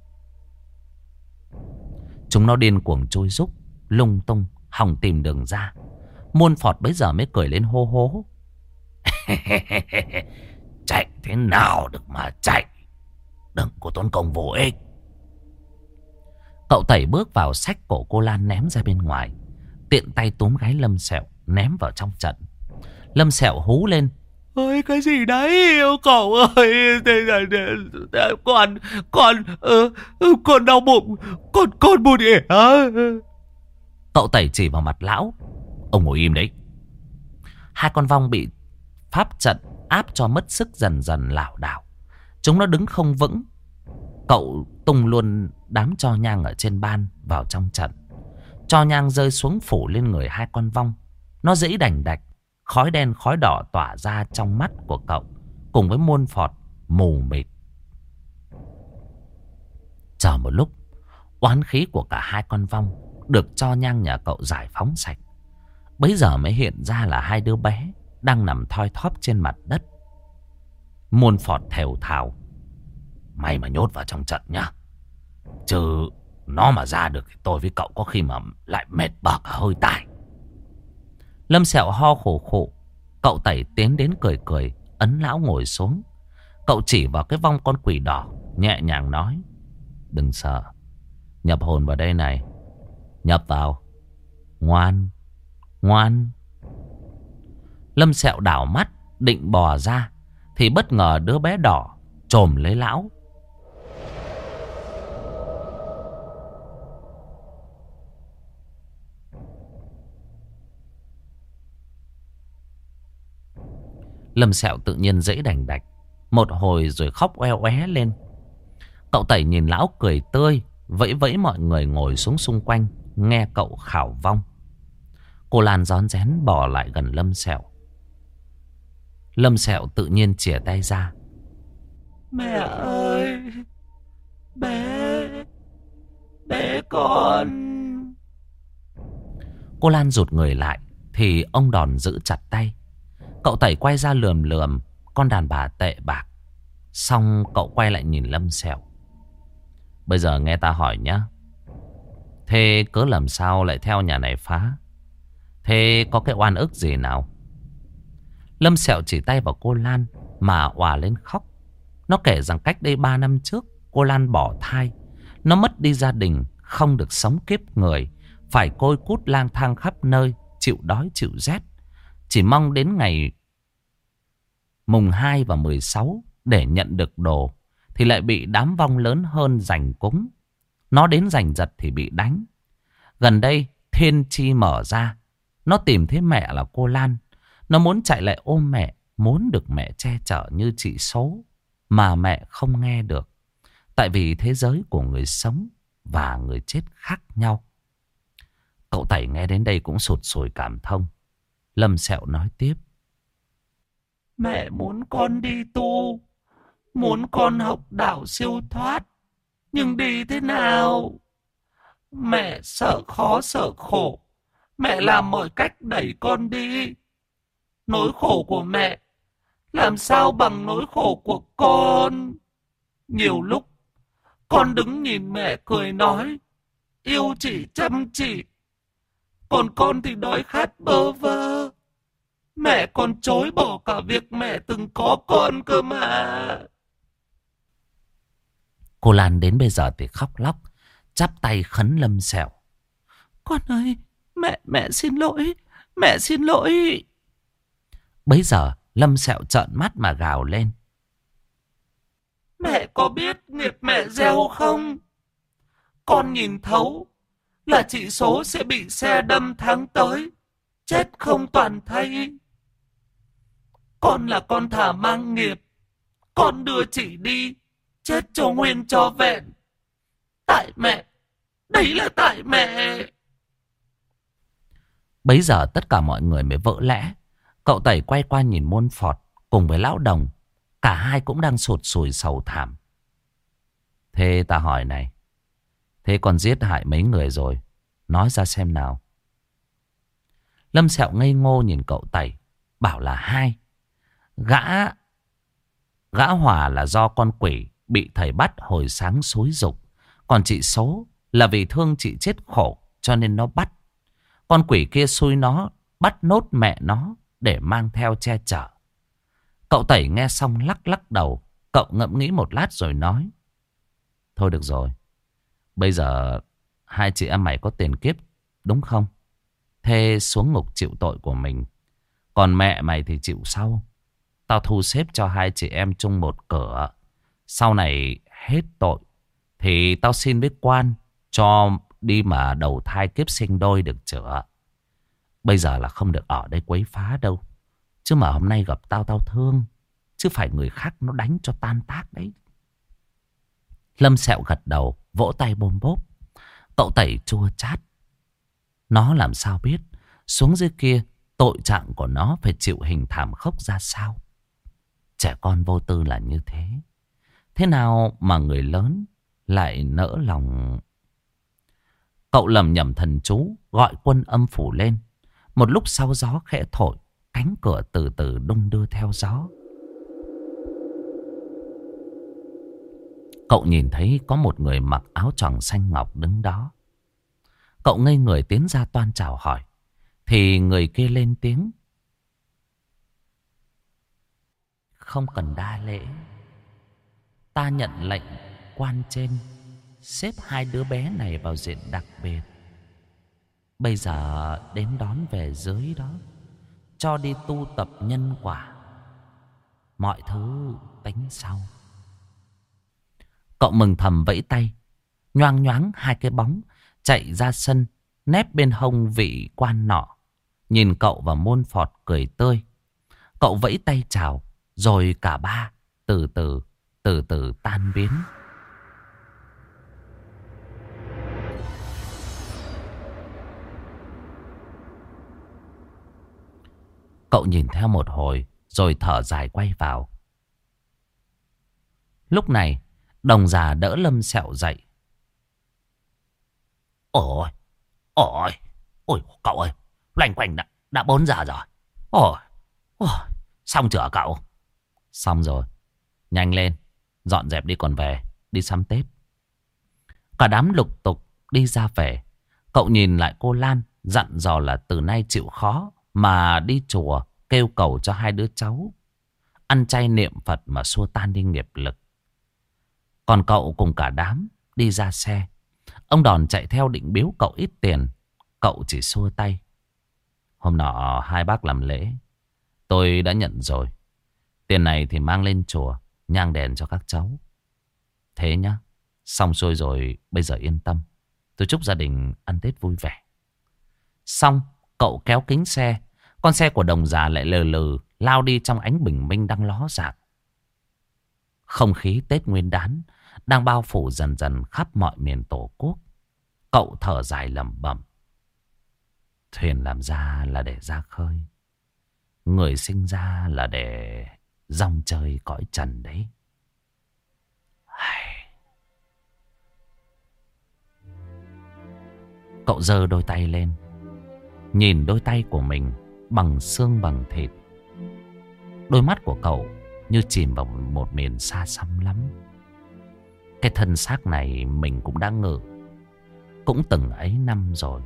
Chúng nó điên cuồng trôi rúc, lung tung, hòng tìm đường ra. Muôn Phọt bấy giờ mới cười lên hô hố. Chạy thế nào được mà chạy, đừng có tốn công vô ích. Cậu Tẩy bước vào xách cổ cô Lan ném ra bên ngoài, tiện tay túm gái Lâm Sẹo ném vào trong trận. Lâm Sẹo hú lên. Ôi cái gì đấy cậu ơi, con đau bụng, con buồn ỉa. Cậu Tẩy chỉ vào mặt lão. Ông ngồi im đấy. Hai con vong bị pháp trận áp cho mất sức dần dần lảo đảo. Chúng nó đứng không vững. Cậu tung luôn đám tro nhang ở trên ban vào trong trận. Tro nhang rơi xuống phủ lên người hai con vong. Nó dãy đành đạch. Khói đen khói đỏ tỏa ra trong mắt của cậu, cùng với Muôn Phọt mù mịt. Chờ một lúc, oán khí của cả hai con vong được tro nhang nhà cậu giải phóng sạch. Bấy giờ mới hiện ra là hai đứa bé đang nằm thoi thóp trên mặt đất. Muôn Phọt thều thào. Mày mà nhốt vào trong trận nhá, chứ nó mà ra được thì tôi với cậu có khi mà lại mệt bở cả hơi tài. Lâm Sẹo ho khổ khổ. Cậu Tẩy tiến đến cười cười, ấn lão ngồi xuống. Cậu chỉ vào cái vong con quỷ đỏ, nhẹ nhàng nói. Đừng sợ, nhập hồn vào đây này. Nhập vào. Ngoan, ngoan. Lâm Sẹo đảo mắt định bò ra, thì bất ngờ đứa bé đỏ chồm lấy lão. Lâm Sẹo tự nhiên dãy đành đạch một hồi rồi khóc oe oé lên. Cậu Tẩy nhìn lão cười tươi, vẫy vẫy mọi người ngồi xuống xung quanh nghe cậu khảo vong. Cô Lan rón rén bò lại gần Lâm Sẹo. Lâm Sẹo tự nhiên chìa tay ra. Mẹ ơi, bé con. Cô Lan rụt người lại thì ông Đòn giữ chặt tay. Cậu Tẩy quay ra lườm lườm con đàn bà tệ bạc. Xong cậu quay lại nhìn Lâm Sẹo. Bây giờ nghe ta hỏi nhá, thế cớ làm sao lại theo nhà này phá? Thế có cái oan ức gì nào? Lâm Sẹo chỉ tay vào cô Lan mà òa lên khóc. Nó kể rằng cách đây 3 năm trước cô Lan bỏ thai. Nó mất đi gia đình, không được sống kiếp người, phải côi cút lang thang khắp nơi, chịu đói chịu rét. Chỉ mong đến ngày mùng 2 và 16 để nhận được đồ, thì lại bị đám vong lớn hơn giành cúng. Nó đến giành giật thì bị đánh. Gần đây thiên chi mở ra, nó tìm thấy mẹ là cô Lan. Nó muốn chạy lại ôm mẹ, muốn được mẹ che chở như chị Số. Mà mẹ không nghe được. Tại vì thế giới của người sống và người chết khác nhau. Cậu Tẩy nghe đến đây cũng sụt sùi cảm thông. Lâm Sẹo nói tiếp. Mẹ muốn con đi tu, muốn con học đạo siêu thoát. Nhưng đi thế nào? Mẹ sợ khó sợ khổ. Mẹ làm mọi cách đẩy con đi. Nỗi khổ của mẹ làm sao bằng nỗi khổ của con. Nhiều lúc con đứng nhìn mẹ cười nói yêu chỉ chăm chỉ, còn con thì đói khát bơ vơ. Mẹ còn chối bỏ cả việc mẹ từng có con cơ mà. Cô Lan đến bây giờ thì khóc lóc, chắp tay khấn Lâm Sẹo. Con ơi, mẹ xin lỗi, mẹ xin lỗi. Bấy giờ Lâm Sẹo trợn mắt mà gào lên. Mẹ có biết nghiệp mẹ gieo không? Con nhìn thấu là chị Số sẽ bị xe đâm tháng tới, chết không toàn thây. Con là con thả mang nghiệp, con đưa chị đi, chết cho nguyên cho vẹn. Tại mẹ, đấy là tại mẹ. Bấy giờ tất cả mọi người mới vỡ lẽ. Cậu Tẩy quay qua nhìn Muôn Phọt cùng với lão Đồng. Cả hai cũng đang sụt sùi sầu thảm. Thế ta hỏi này, thế con giết hại mấy người rồi? Nói ra xem nào. Lâm Sẹo ngây ngô nhìn cậu Tẩy, bảo là 2. Gã Hòa là do con quỷ bị thầy bắt hồi sáng xúi giục. Còn chị Số là vì thương chị chết khổ cho nên nó bắt. Con quỷ kia xui nó bắt nốt mẹ nó để mang theo che chở. Cậu Tẩy nghe xong lắc lắc đầu. Cậu ngẫm nghĩ một lát rồi nói: thôi được rồi, bây giờ hai chị em mày có tiền kiếp đúng không? Thế xuống ngục chịu tội của mình. Còn mẹ mày thì chịu sau. Tao thu xếp cho hai chị em chung một cửa. Sau này hết tội thì tao xin với quan cho đi mà đầu thai kiếp sinh đôi được chữa. Bây giờ là không được ở đây quấy phá đâu. Chứ mà hôm nay gặp tao thương. Chứ phải người khác nó đánh cho tan tác đấy. Lâm Sẹo gật đầu, vỗ tay bôm bốp. Cậu Tẩy chua chát. Nó làm sao biết xuống dưới kia tội trạng của nó phải chịu hình thảm khốc ra sao. Trẻ con vô tư là như thế. Thế nào mà người lớn lại nỡ lòng. Cậu lầm nhầm thần chú gọi quân âm phủ lên. Một lúc sau gió khẽ thổi, cánh cửa từ từ đung đưa theo gió. Cậu nhìn thấy có một người mặc áo choàng xanh ngọc đứng đó. Cậu ngây người tiến ra toan chào hỏi. Thì người kia lên tiếng: không cần đa lễ. Ta nhận lệnh quan trên xếp hai đứa bé này vào diện đặc biệt. Bây giờ đến đón về dưới đó, cho đi tu tập nhân quả. Mọi thứ tính sau. Cậu mừng thầm vẫy tay. Nhoang nhoáng hai cái bóng chạy ra sân, nép bên hông vị quan nọ. Nhìn cậu và môn phọt cười tươi. Cậu vẫy tay chào. Rồi cả ba từ từ tan biến. Cậu nhìn theo một hồi rồi thở dài quay vào. Lúc này Đồng già đỡ Lâm Sẹo dậy. Ôi cậu ơi, loanh quanh đã 4 giờ rồi. Ôi, xong chưa cậu? Xong rồi, nhanh lên, dọn dẹp đi còn về, đi sắm Tết. Cả đám lục tục đi ra về. Cậu nhìn lại cô Lan, dặn dò là từ nay chịu khó mà đi chùa kêu cầu cho hai đứa cháu ăn chay niệm Phật mà xua tan đi nghiệp lực. Còn cậu cùng cả đám đi ra xe. Ông Đòn chạy theo định biếu cậu ít tiền. Cậu chỉ xua tay. Hôm nọ hai bác làm lễ, tôi đã nhận rồi. Tiền này thì mang lên chùa nhang đèn cho các cháu. Thế nhá, xong xuôi rồi, bây giờ yên tâm. Tôi chúc gia đình ăn Tết vui vẻ. Xong, cậu kéo kính xe. Con xe của Đồng già lại lừ lừ lao đi trong ánh bình minh đang ló dạng. Không khí Tết Nguyên Đán đang bao phủ dần dần khắp mọi miền Tổ quốc. Cậu thở dài lẩm bẩm. Thuyền làm ra là để ra khơi. Người sinh ra là để dòng chơi cõi trần đấy. Cậu giơ đôi tay lên, nhìn đôi tay của mình bằng xương bằng thịt. Đôi mắt của cậu như chìm vào một miền xa xăm lắm. Cái thân xác này mình cũng đã ngự, cũng từng ấy năm rồi.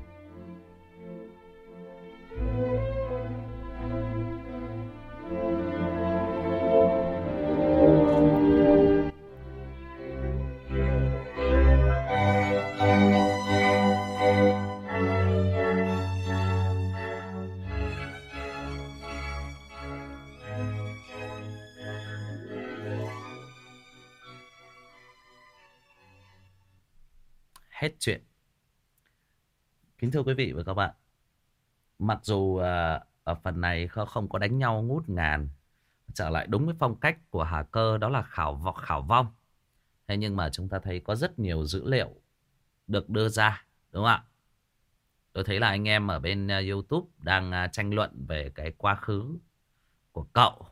Hết chuyện. Kính thưa quý vị và các bạn, mặc dù ở phần này không có đánh nhau ngút ngàn, trở lại đúng với phong cách của Hà Cơ, đó là khảo vong. Thế nhưng mà chúng ta thấy có rất nhiều dữ liệu được đưa ra, đúng không ạ? Tôi thấy là anh em ở bên YouTube đang tranh luận về cái quá khứ của cậu.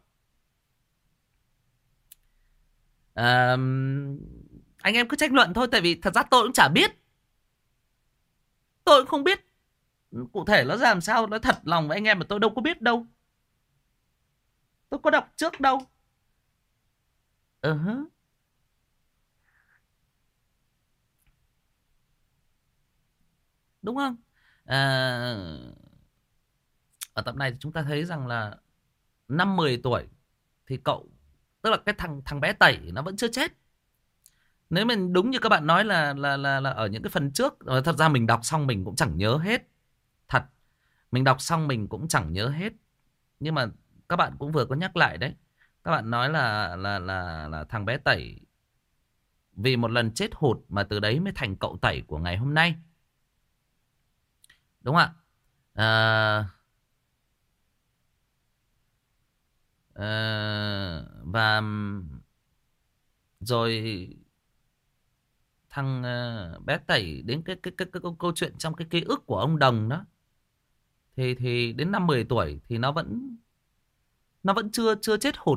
Anh em cứ tranh luận thôi, tại vì thật ra tôi cũng chả biết. Tôi cũng không biết cụ thể nó ra làm sao. Nói thật lòng với anh em mà tôi đâu có biết đâu. Tôi có đọc trước đâu. Hứ. Đúng không? Ở tập này chúng ta thấy rằng là 5-10 tuổi thì cậu, tức là cái thằng bé Tẩy nó vẫn chưa chết. Nếu mình đúng như các bạn nói là ở những cái phần trước, thật ra mình đọc xong mình cũng chẳng nhớ hết. Thật, mình đọc xong mình cũng chẳng nhớ hết. Nhưng mà các bạn cũng vừa có nhắc lại đấy. Các bạn nói là thằng bé Tẩy vì một lần chết hụt mà từ đấy mới thành cậu Tẩy của ngày hôm nay. Đúng không ạ? Và rồi thằng bé Tẩy đến cái câu chuyện trong cái ký ức của ông Đồng đó, thì đến 5-10 tuổi thì nó vẫn chưa chết hụt.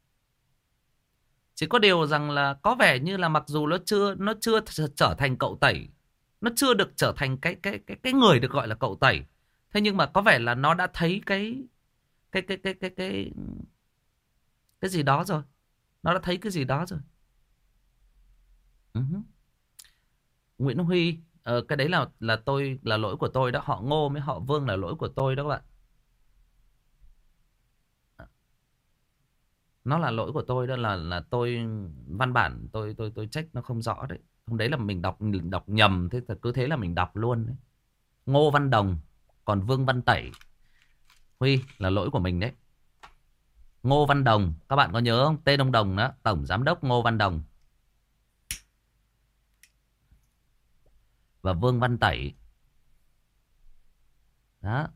Chỉ có điều rằng là có vẻ như là mặc dù nó chưa trở thành cậu Tẩy, nó chưa được trở thành cái người được gọi là cậu Tẩy. Thế nhưng mà có vẻ là nó đã thấy cái gì đó rồi. Nó đã thấy cái gì đó rồi. Nguyễn Huy, cái đấy là lỗi của tôi đó. Họ Ngô với họ Vương là lỗi của tôi đó các bạn. Nó là lỗi của tôi đó, là tôi văn bản tôi check nó không rõ đấy. Hôm đấy là mình đọc nhầm, thế cứ thế là mình đọc luôn đấy. Ngô Văn Đồng, còn Vương Văn Tẩy. Huy là lỗi của mình đấy. Ngô Văn Đồng, các bạn có nhớ không? Tên ông Đồng đó, Tổng Giám đốc Ngô Văn Đồng. Và Vương Văn Tẩy. Đó.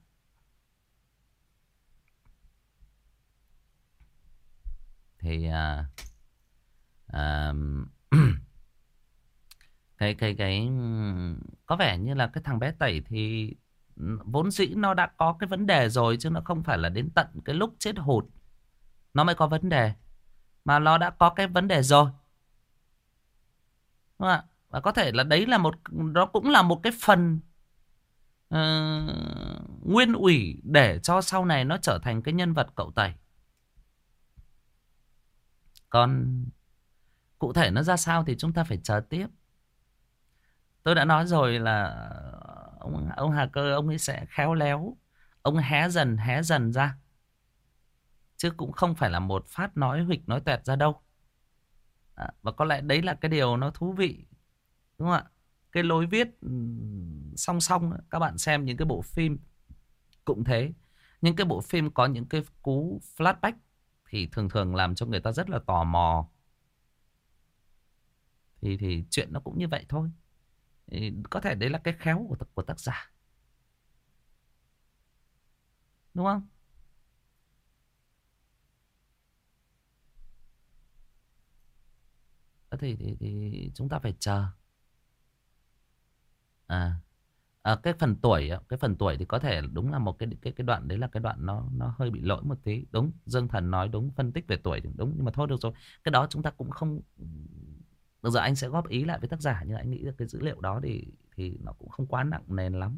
Thì cái có vẻ như là cái thằng bé Tẩy thì vốn dĩ nó đã có cái vấn đề rồi, chứ nó không phải là đến tận cái lúc chết hụt nó mới có vấn đề, mà nó đã có cái vấn đề rồi. Đúng không ạ? Và có thể là đấy là nó cũng là một cái phần nguyên ủy để cho sau này nó trở thành cái nhân vật cậu Tẩy. Còn cụ thể nó ra sao thì chúng ta phải chờ tiếp. Tôi đã nói rồi là ông Hà Cơ, ông ấy sẽ khéo léo, ông hé dần ra, chứ cũng không phải là một phát nói huỵch nói toẹt ra đâu. Và có lẽ đấy là cái điều nó thú vị, đúng không ạ? Cái lối viết song song, các bạn xem những cái bộ phim cũng thế. Những cái bộ phim có những cái cú flashback thì thường thường làm cho người ta rất là tò mò. Thì chuyện nó cũng như vậy thôi. Thì có thể đấy là cái khéo của tác giả, đúng không? Thì chúng ta phải chờ. Cái phần tuổi thì có thể đúng là một cái đoạn đấy là cái đoạn nó hơi bị lỗi một tí. Đúng, Dương Thần nói đúng, phân tích về tuổi thì đúng, nhưng mà thôi được rồi. Cái đó chúng ta cũng không. Được giờ anh sẽ góp ý lại với tác giả, nhưng anh nghĩ là cái dữ liệu đó thì nó cũng không quá nặng nề lắm.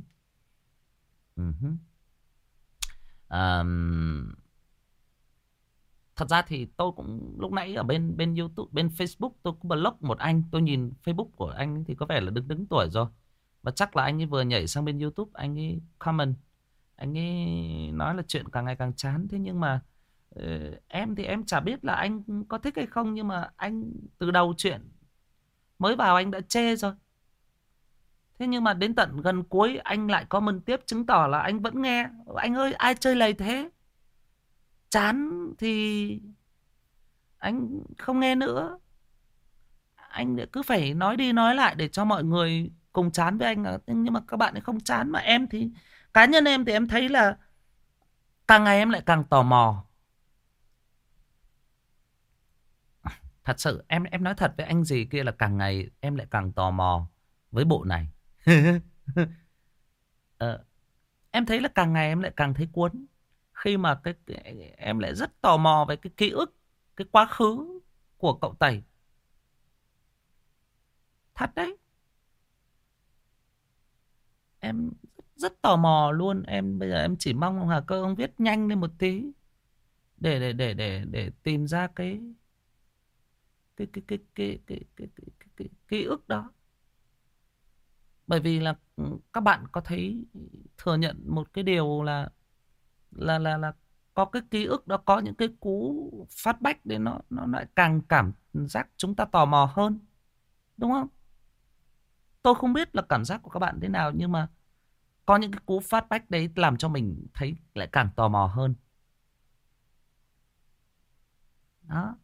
Thật ra thì tôi cũng lúc nãy ở bên YouTube, bên Facebook tôi cũng block một anh. Tôi nhìn Facebook của anh thì có vẻ là đứng tuổi rồi. Và chắc là anh ấy vừa nhảy sang bên YouTube, anh ấy comment, anh ấy nói là chuyện càng ngày càng chán. Thế nhưng mà em thì em chả biết là anh có thích hay không, nhưng mà anh từ đầu chuyện mới vào anh đã chê rồi. Thế nhưng mà đến tận gần cuối anh lại comment tiếp, chứng tỏ là anh vẫn nghe. Anh ơi, ai chơi lầy thế? Chán thì anh không nghe nữa. Anh cứ phải nói đi nói lại để cho mọi người cùng chán với anh. Nhưng mà các bạn ấy không chán. Mà em thì, cá nhân em thì em thấy là càng ngày em lại càng tò mò. Thật sự em nói thật với anh gì kia là càng ngày em lại càng tò mò với bộ này. Em thấy là càng ngày em lại càng thấy cuốn. Khi mà em lại rất tò mò về cái ký ức, cái quá khứ của cậu Tẩy. Thật đấy. Em rất tò mò luôn. Bây giờ em chỉ mong Hà Cơ ông viết nhanh lên một tí để tìm ra cái ký ức đó. Bởi vì là các bạn có thấy thừa nhận một cái điều là có cái ký ức đó, có những cái cú phát bách để nó lại càng cảm giác chúng ta tò mò hơn, đúng không? Tôi không biết là cảm giác của các bạn thế nào, nhưng mà có những cái cú phát bách đấy làm cho mình thấy lại càng tò mò hơn. Đó.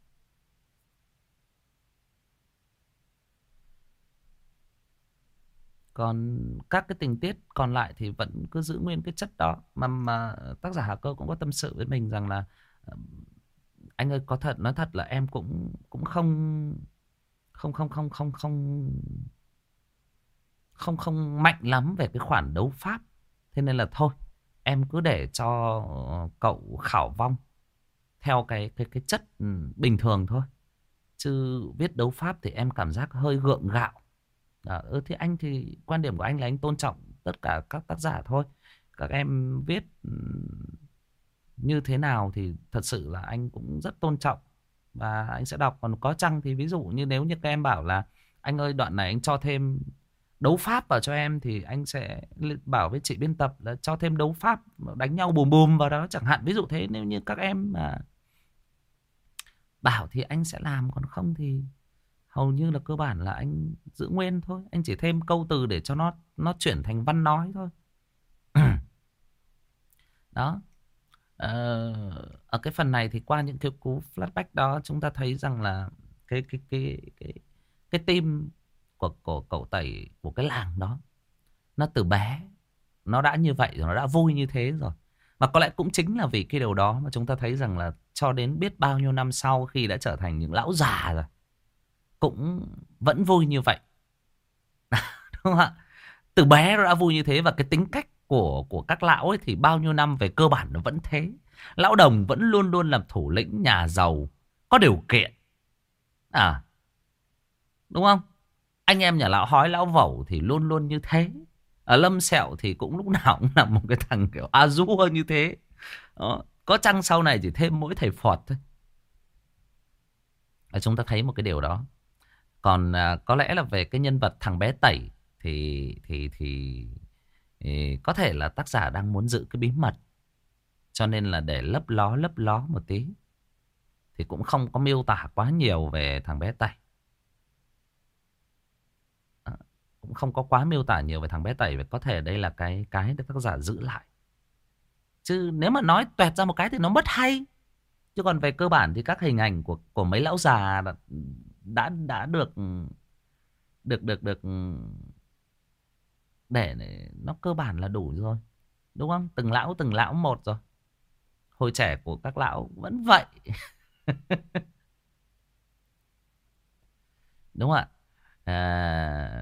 Còn các cái tình tiết còn lại thì vẫn cứ giữ nguyên cái chất đó. Mà tác giả Hà Cơ cũng có tâm sự với mình rằng là anh ơi, có thật, nói thật là em cũng cũng không mạnh lắm về cái khoản đấu pháp. Thế nên là thôi, em cứ để cho cậu khảo vong theo cái chất bình thường thôi. Chứ viết đấu pháp thì em cảm giác hơi gượng gạo. Thì anh thì quan điểm của anh là anh tôn trọng tất cả các tác giả thôi. Các em viết như thế nào thì thật sự là anh cũng rất tôn trọng và anh sẽ đọc. Còn có chăng thì ví dụ như nếu như các em bảo là anh ơi đoạn này anh cho thêm đấu pháp vào cho em, thì anh sẽ bảo với chị biên tập là cho thêm đấu pháp đánh nhau bùm bùm vào đó chẳng hạn. Ví dụ thế, nếu như các em mà bảo thì anh sẽ làm, còn không thì hầu như là cơ bản là anh giữ nguyên thôi. Anh chỉ thêm câu từ để cho nó chuyển thành văn nói thôi. Đó. Ở cái phần này thì qua những cái cú flashback đó, chúng ta thấy rằng là cái team của cậu Tẩy, của cái làng đó, nó từ bé nó đã như vậy rồi, nó đã vui như thế rồi. Mà có lẽ cũng chính là vì cái điều đó mà chúng ta thấy rằng là cho đến biết bao nhiêu năm sau, khi đã trở thành những lão già rồi, cũng vẫn vui như vậy. Đúng không ạ? Từ bé nó đã vui như thế. Và cái tính cách của các lão ấy thì bao nhiêu năm về cơ bản nó vẫn thế. Lão Đồng vẫn luôn luôn làm thủ lĩnh nhà giàu, có điều kiện. Đúng không? Anh em nhà lão Hói, lão Vẩu thì luôn luôn như thế. Ở Lâm Sẹo thì cũng lúc nào cũng là một cái thằng kiểu a du như thế. Đó. Có chăng sau này chỉ thêm mỗi thầy Phọt thôi. Chúng ta thấy một cái điều đó. Còn có lẽ là về cái nhân vật thằng bé Tẩy thì có thể là tác giả đang muốn giữ cái bí mật, cho nên là để lấp ló một tí, thì cũng không có miêu tả quá nhiều về thằng bé Tẩy. Cũng không có quá miêu tả nhiều về thằng bé Tẩy. Và có thể đây là cái để tác giả giữ lại. Chứ nếu mà nói toẹt ra một cái thì nó mất hay. Chứ còn về cơ bản thì các hình ảnh của mấy lão già đã được để nó cơ bản là đủ rồi. Đúng không? Từng lão một rồi. Hồi trẻ của các lão vẫn vậy. Đúng không ạ?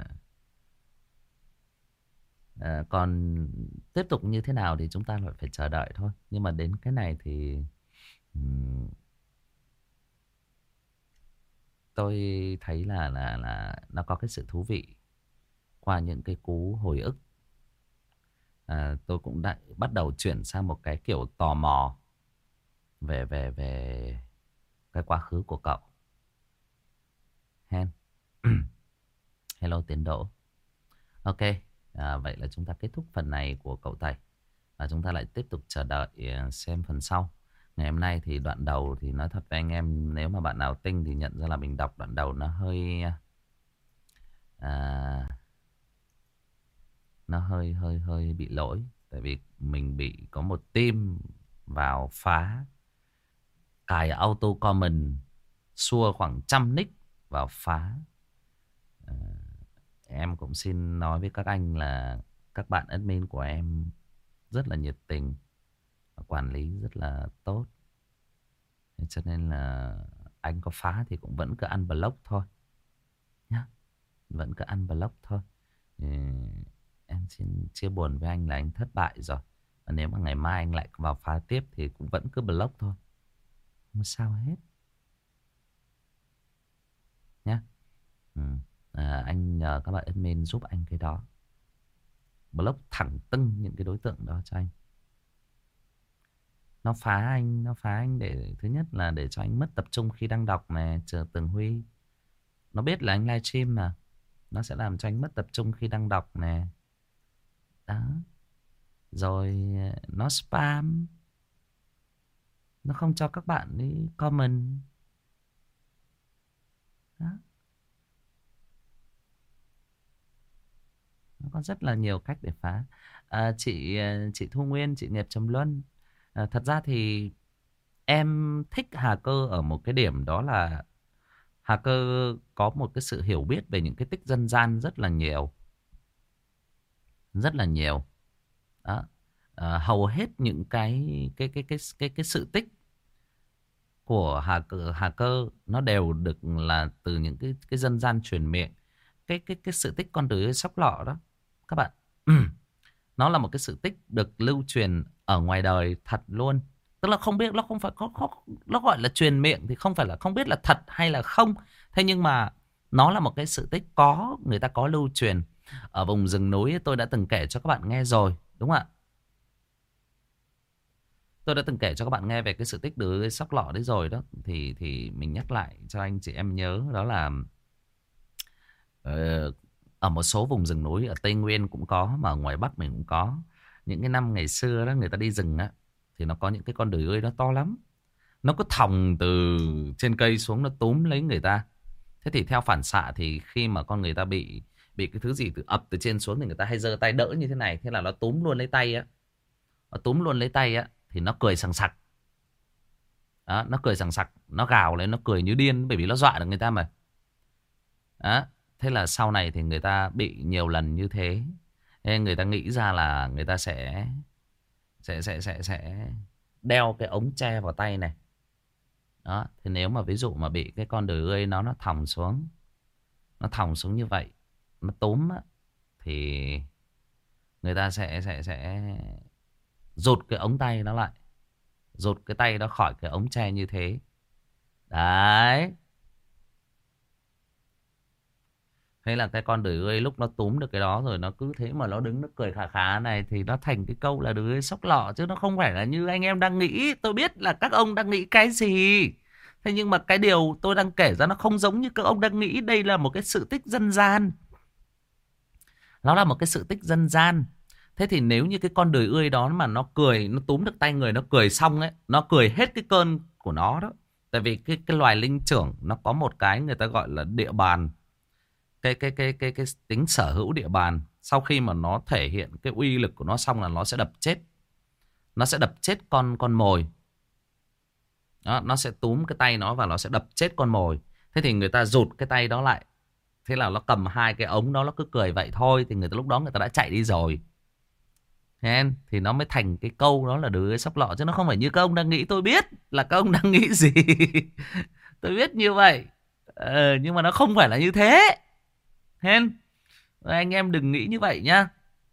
Còn tiếp tục như thế nào thì chúng ta phải chờ đợi thôi. Nhưng mà đến cái này thì tôi thấy là nó có cái sự thú vị qua những cái cú hồi ức. Tôi cũng đã bắt đầu chuyển sang một cái kiểu tò mò về cái quá khứ của cậu. Hello Tiến Đỗ. Ok, vậy là chúng ta kết thúc phần này của cậu Tẩy. Và chúng ta lại tiếp tục chờ đợi xem phần sau. Ngày hôm nay thì đoạn đầu thì nói thật với anh em, nếu mà bạn nào tinh thì nhận ra là mình đọc đoạn đầu nó hơi hơi bị lỗi. Tại vì mình bị có một team vào phá, cài auto comment, xua khoảng 100 nick vào phá. Em cũng xin nói với các anh là các bạn admin của em rất là nhiệt tình, quản lý rất là tốt. Cho nên là anh có phá thì cũng vẫn cứ ăn block thôi nhá. Vẫn cứ ăn block thôi. Em xin chia buồn với anh là anh thất bại rồi. Và nếu mà ngày mai anh lại vào phá tiếp thì cũng vẫn cứ block thôi, không sao hết nhá. Anh nhờ các bạn admin giúp anh cái đó, block thẳng tưng những cái đối tượng đó cho anh. Nó phá anh để thứ nhất là để cho anh mất tập trung khi đang đọc này. Chờ Tường Huy nó biết là anh livestream mà, nó sẽ làm cho anh mất tập trung khi đang đọc nè. Đó. Rồi nó spam, nó không cho các bạn đi comment. Đó. Nó có rất là nhiều cách để phá. Chị Thu Nguyên, chị Nghiệp Trầm Luân, thật ra thì em thích Hà Cơ ở một cái điểm, đó là Hà Cơ có một cái sự hiểu biết về những cái tích dân gian rất là nhiều. Rất là nhiều. Đó. Hầu hết những cái sự tích của Hà Cơ nó đều được là từ những cái dân gian truyền miệng. Cái sự tích con đứa sóc lọ đó các bạn, nó là một cái sự tích được lưu truyền ở ngoài đời thật luôn. Tức là không biết, nó không phải nó gọi là truyền miệng thì không phải là không biết là thật hay là không. Thế nhưng mà nó là một cái sự tích có, người ta có lưu truyền ở vùng rừng núi. Tôi đã từng kể cho các bạn nghe rồi, đúng không ạ? Tôi đã từng kể cho các bạn nghe về cái sự tích đứa sóc lọ đấy rồi đó. Thì mình nhắc lại cho anh chị em nhớ, đó là ở một số vùng rừng núi ở Tây Nguyên cũng có, mà ở ngoài Bắc mình cũng có. Những cái năm ngày xưa đó, người ta đi rừng á, thì nó có những cái con đười ươi nó to lắm. Nó cứ thòng từ trên cây xuống, nó túm lấy người ta. Thế thì theo phản xạ thì khi mà con người ta bị cái thứ gì ập từ trên xuống thì người ta hay giơ tay đỡ như thế này. Thế là nó túm luôn lấy tay á. Nó túm luôn lấy tay á thì nó cười sằng sặc. Đó, nó cười sằng sặc, nó gào lên, nó cười như điên, bởi vì nó dọa được người ta mà. Đó. Thế là sau này thì người ta bị nhiều lần như thế. Nên người ta nghĩ ra là người ta sẽ đeo cái ống tre vào tay này. Đó. Thì nếu mà ví dụ mà bị cái con đười ươi nó thòng xuống, nó thòng xuống như vậy, nó túm á, thì người ta sẽ rụt cái ống tay nó lại, rụt cái tay nó khỏi cái ống tre như thế. Đấy. Thế là cái con đười ươi lúc nó túm được cái đó rồi, nó cứ thế mà nó đứng nó cười khà khà này, thì nó thành cái câu là đười ươi sóc lọ. Chứ nó không phải là như anh em đang nghĩ. Tôi biết là các ông đang nghĩ cái gì. Thế nhưng mà cái điều tôi đang kể ra nó không giống như các ông đang nghĩ. Đây là một cái sự tích dân gian. Nó là một cái sự tích dân gian. Thế thì nếu như cái con đười ươi đó mà nó cười, nó túm được tay người, nó cười xong ấy, nó cười hết cái cơn của nó đó. Tại vì cái loài linh trưởng nó có một cái người ta gọi là địa bàn. Cái tính sở hữu địa bàn. Sau khi mà nó thể hiện cái uy lực của nó xong là nó sẽ đập chết. Nó sẽ đập chết con mồi. Đó, nó sẽ túm cái tay nó và nó sẽ đập chết con mồi. Thế thì người ta rụt cái tay đó lại. Thế là nó cầm hai cái ống đó, nó cứ cười vậy thôi. Thì lúc đó người ta đã chạy đi rồi. Nên thì nó mới thành cái câu đó là đứa sóc lọ. Chứ nó không phải như các ông đang nghĩ. Tôi biết là các ông đang nghĩ gì. Tôi biết như vậy. Nhưng mà nó không phải là như thế. Nên anh em đừng nghĩ như vậy nhá.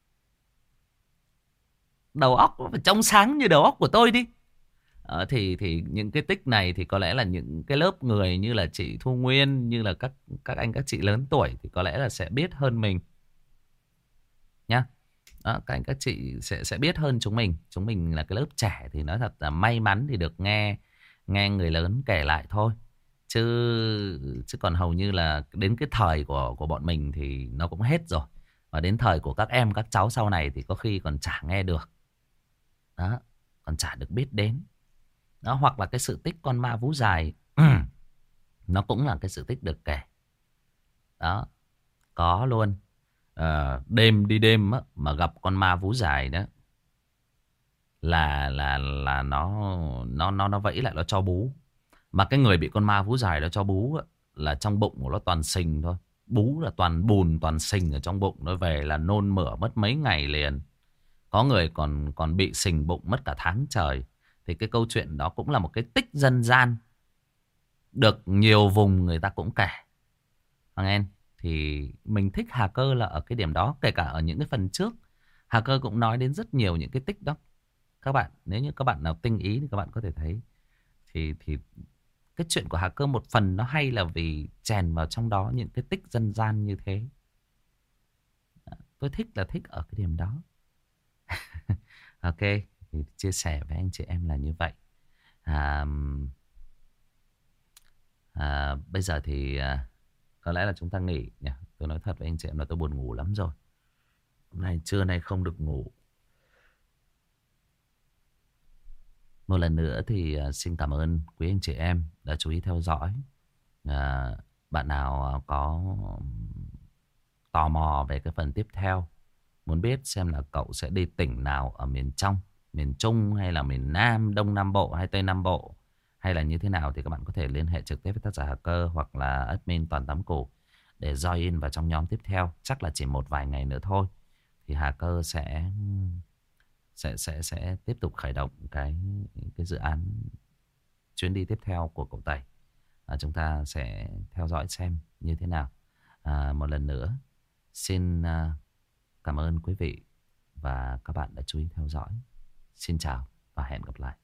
Đầu óc phải trong sáng như đầu óc của tôi đi. Thì những cái tích này thì có lẽ là những cái lớp người như là chị Thu Nguyên, như là các anh các chị lớn tuổi thì có lẽ là sẽ biết hơn mình nhá. Đó, các anh các chị sẽ biết hơn chúng mình. Chúng mình là cái lớp trẻ thì nói thật là may mắn thì được nghe người lớn kể lại thôi. Chứ còn hầu như là đến cái thời của bọn mình thì nó cũng hết rồi. Và đến thời của các em các cháu sau này thì có khi còn chả nghe được. Đó, còn chả được biết đến. Đó, hoặc là cái sự tích con ma vú dài. Nó cũng là cái sự tích được kể. Đó, có luôn. Đêm đi đêm á, mà gặp con ma vú dài đó là nó vẫy lại, nó cho bú. Mà cái người bị con ma vú dài đó cho bú á, là trong bụng của nó toàn sình thôi. Bú là toàn bùn toàn sình ở trong bụng. Nó về là nôn mửa mất mấy ngày liền. Có người còn bị sình bụng mất cả tháng trời. Thì cái câu chuyện đó cũng là một cái tích dân gian, được nhiều vùng người ta cũng kể. Hoàng em, thì mình thích Hà Cơ là ở cái điểm đó. Kể cả ở những cái phần trước, Hà Cơ cũng nói đến rất nhiều những cái tích đó. Các bạn, nếu như các bạn nào tinh ý thì các bạn có thể thấy. Thì cái chuyện của Hà Cơ một phần nó hay là vì chèn vào trong đó những cái tích dân gian như thế. Tôi thích là thích ở cái điểm đó. Ok, Thì chia sẻ với anh chị em là như vậy. à, Bây giờ thì có lẽ là chúng ta nghỉ nhỉ. Tôi nói thật với anh chị em là tôi buồn ngủ lắm rồi. Hôm nay trưa nay không được ngủ. Một lần nữa thì xin cảm ơn quý anh chị em đã chú ý theo dõi. Bạn nào có tò mò về cái phần tiếp theo, muốn biết xem là cậu sẽ đi tỉnh nào ở miền trong, miền Trung hay là miền Nam, Đông Nam Bộ hay Tây Nam Bộ, hay là như thế nào, thì các bạn có thể liên hệ trực tiếp với tác giả Hacker hoặc là admin Toàn Tám Củ để join vào trong nhóm tiếp theo. Chắc là chỉ một vài ngày nữa thôi thì Hacker sẽ tiếp tục khởi động cái dự án chuyến đi tiếp theo của cậu Tẩy. Chúng ta sẽ theo dõi xem như thế nào. Một lần nữa xin cảm ơn quý vị và các bạn đã chú ý theo dõi. Xin chào và hẹn gặp lại.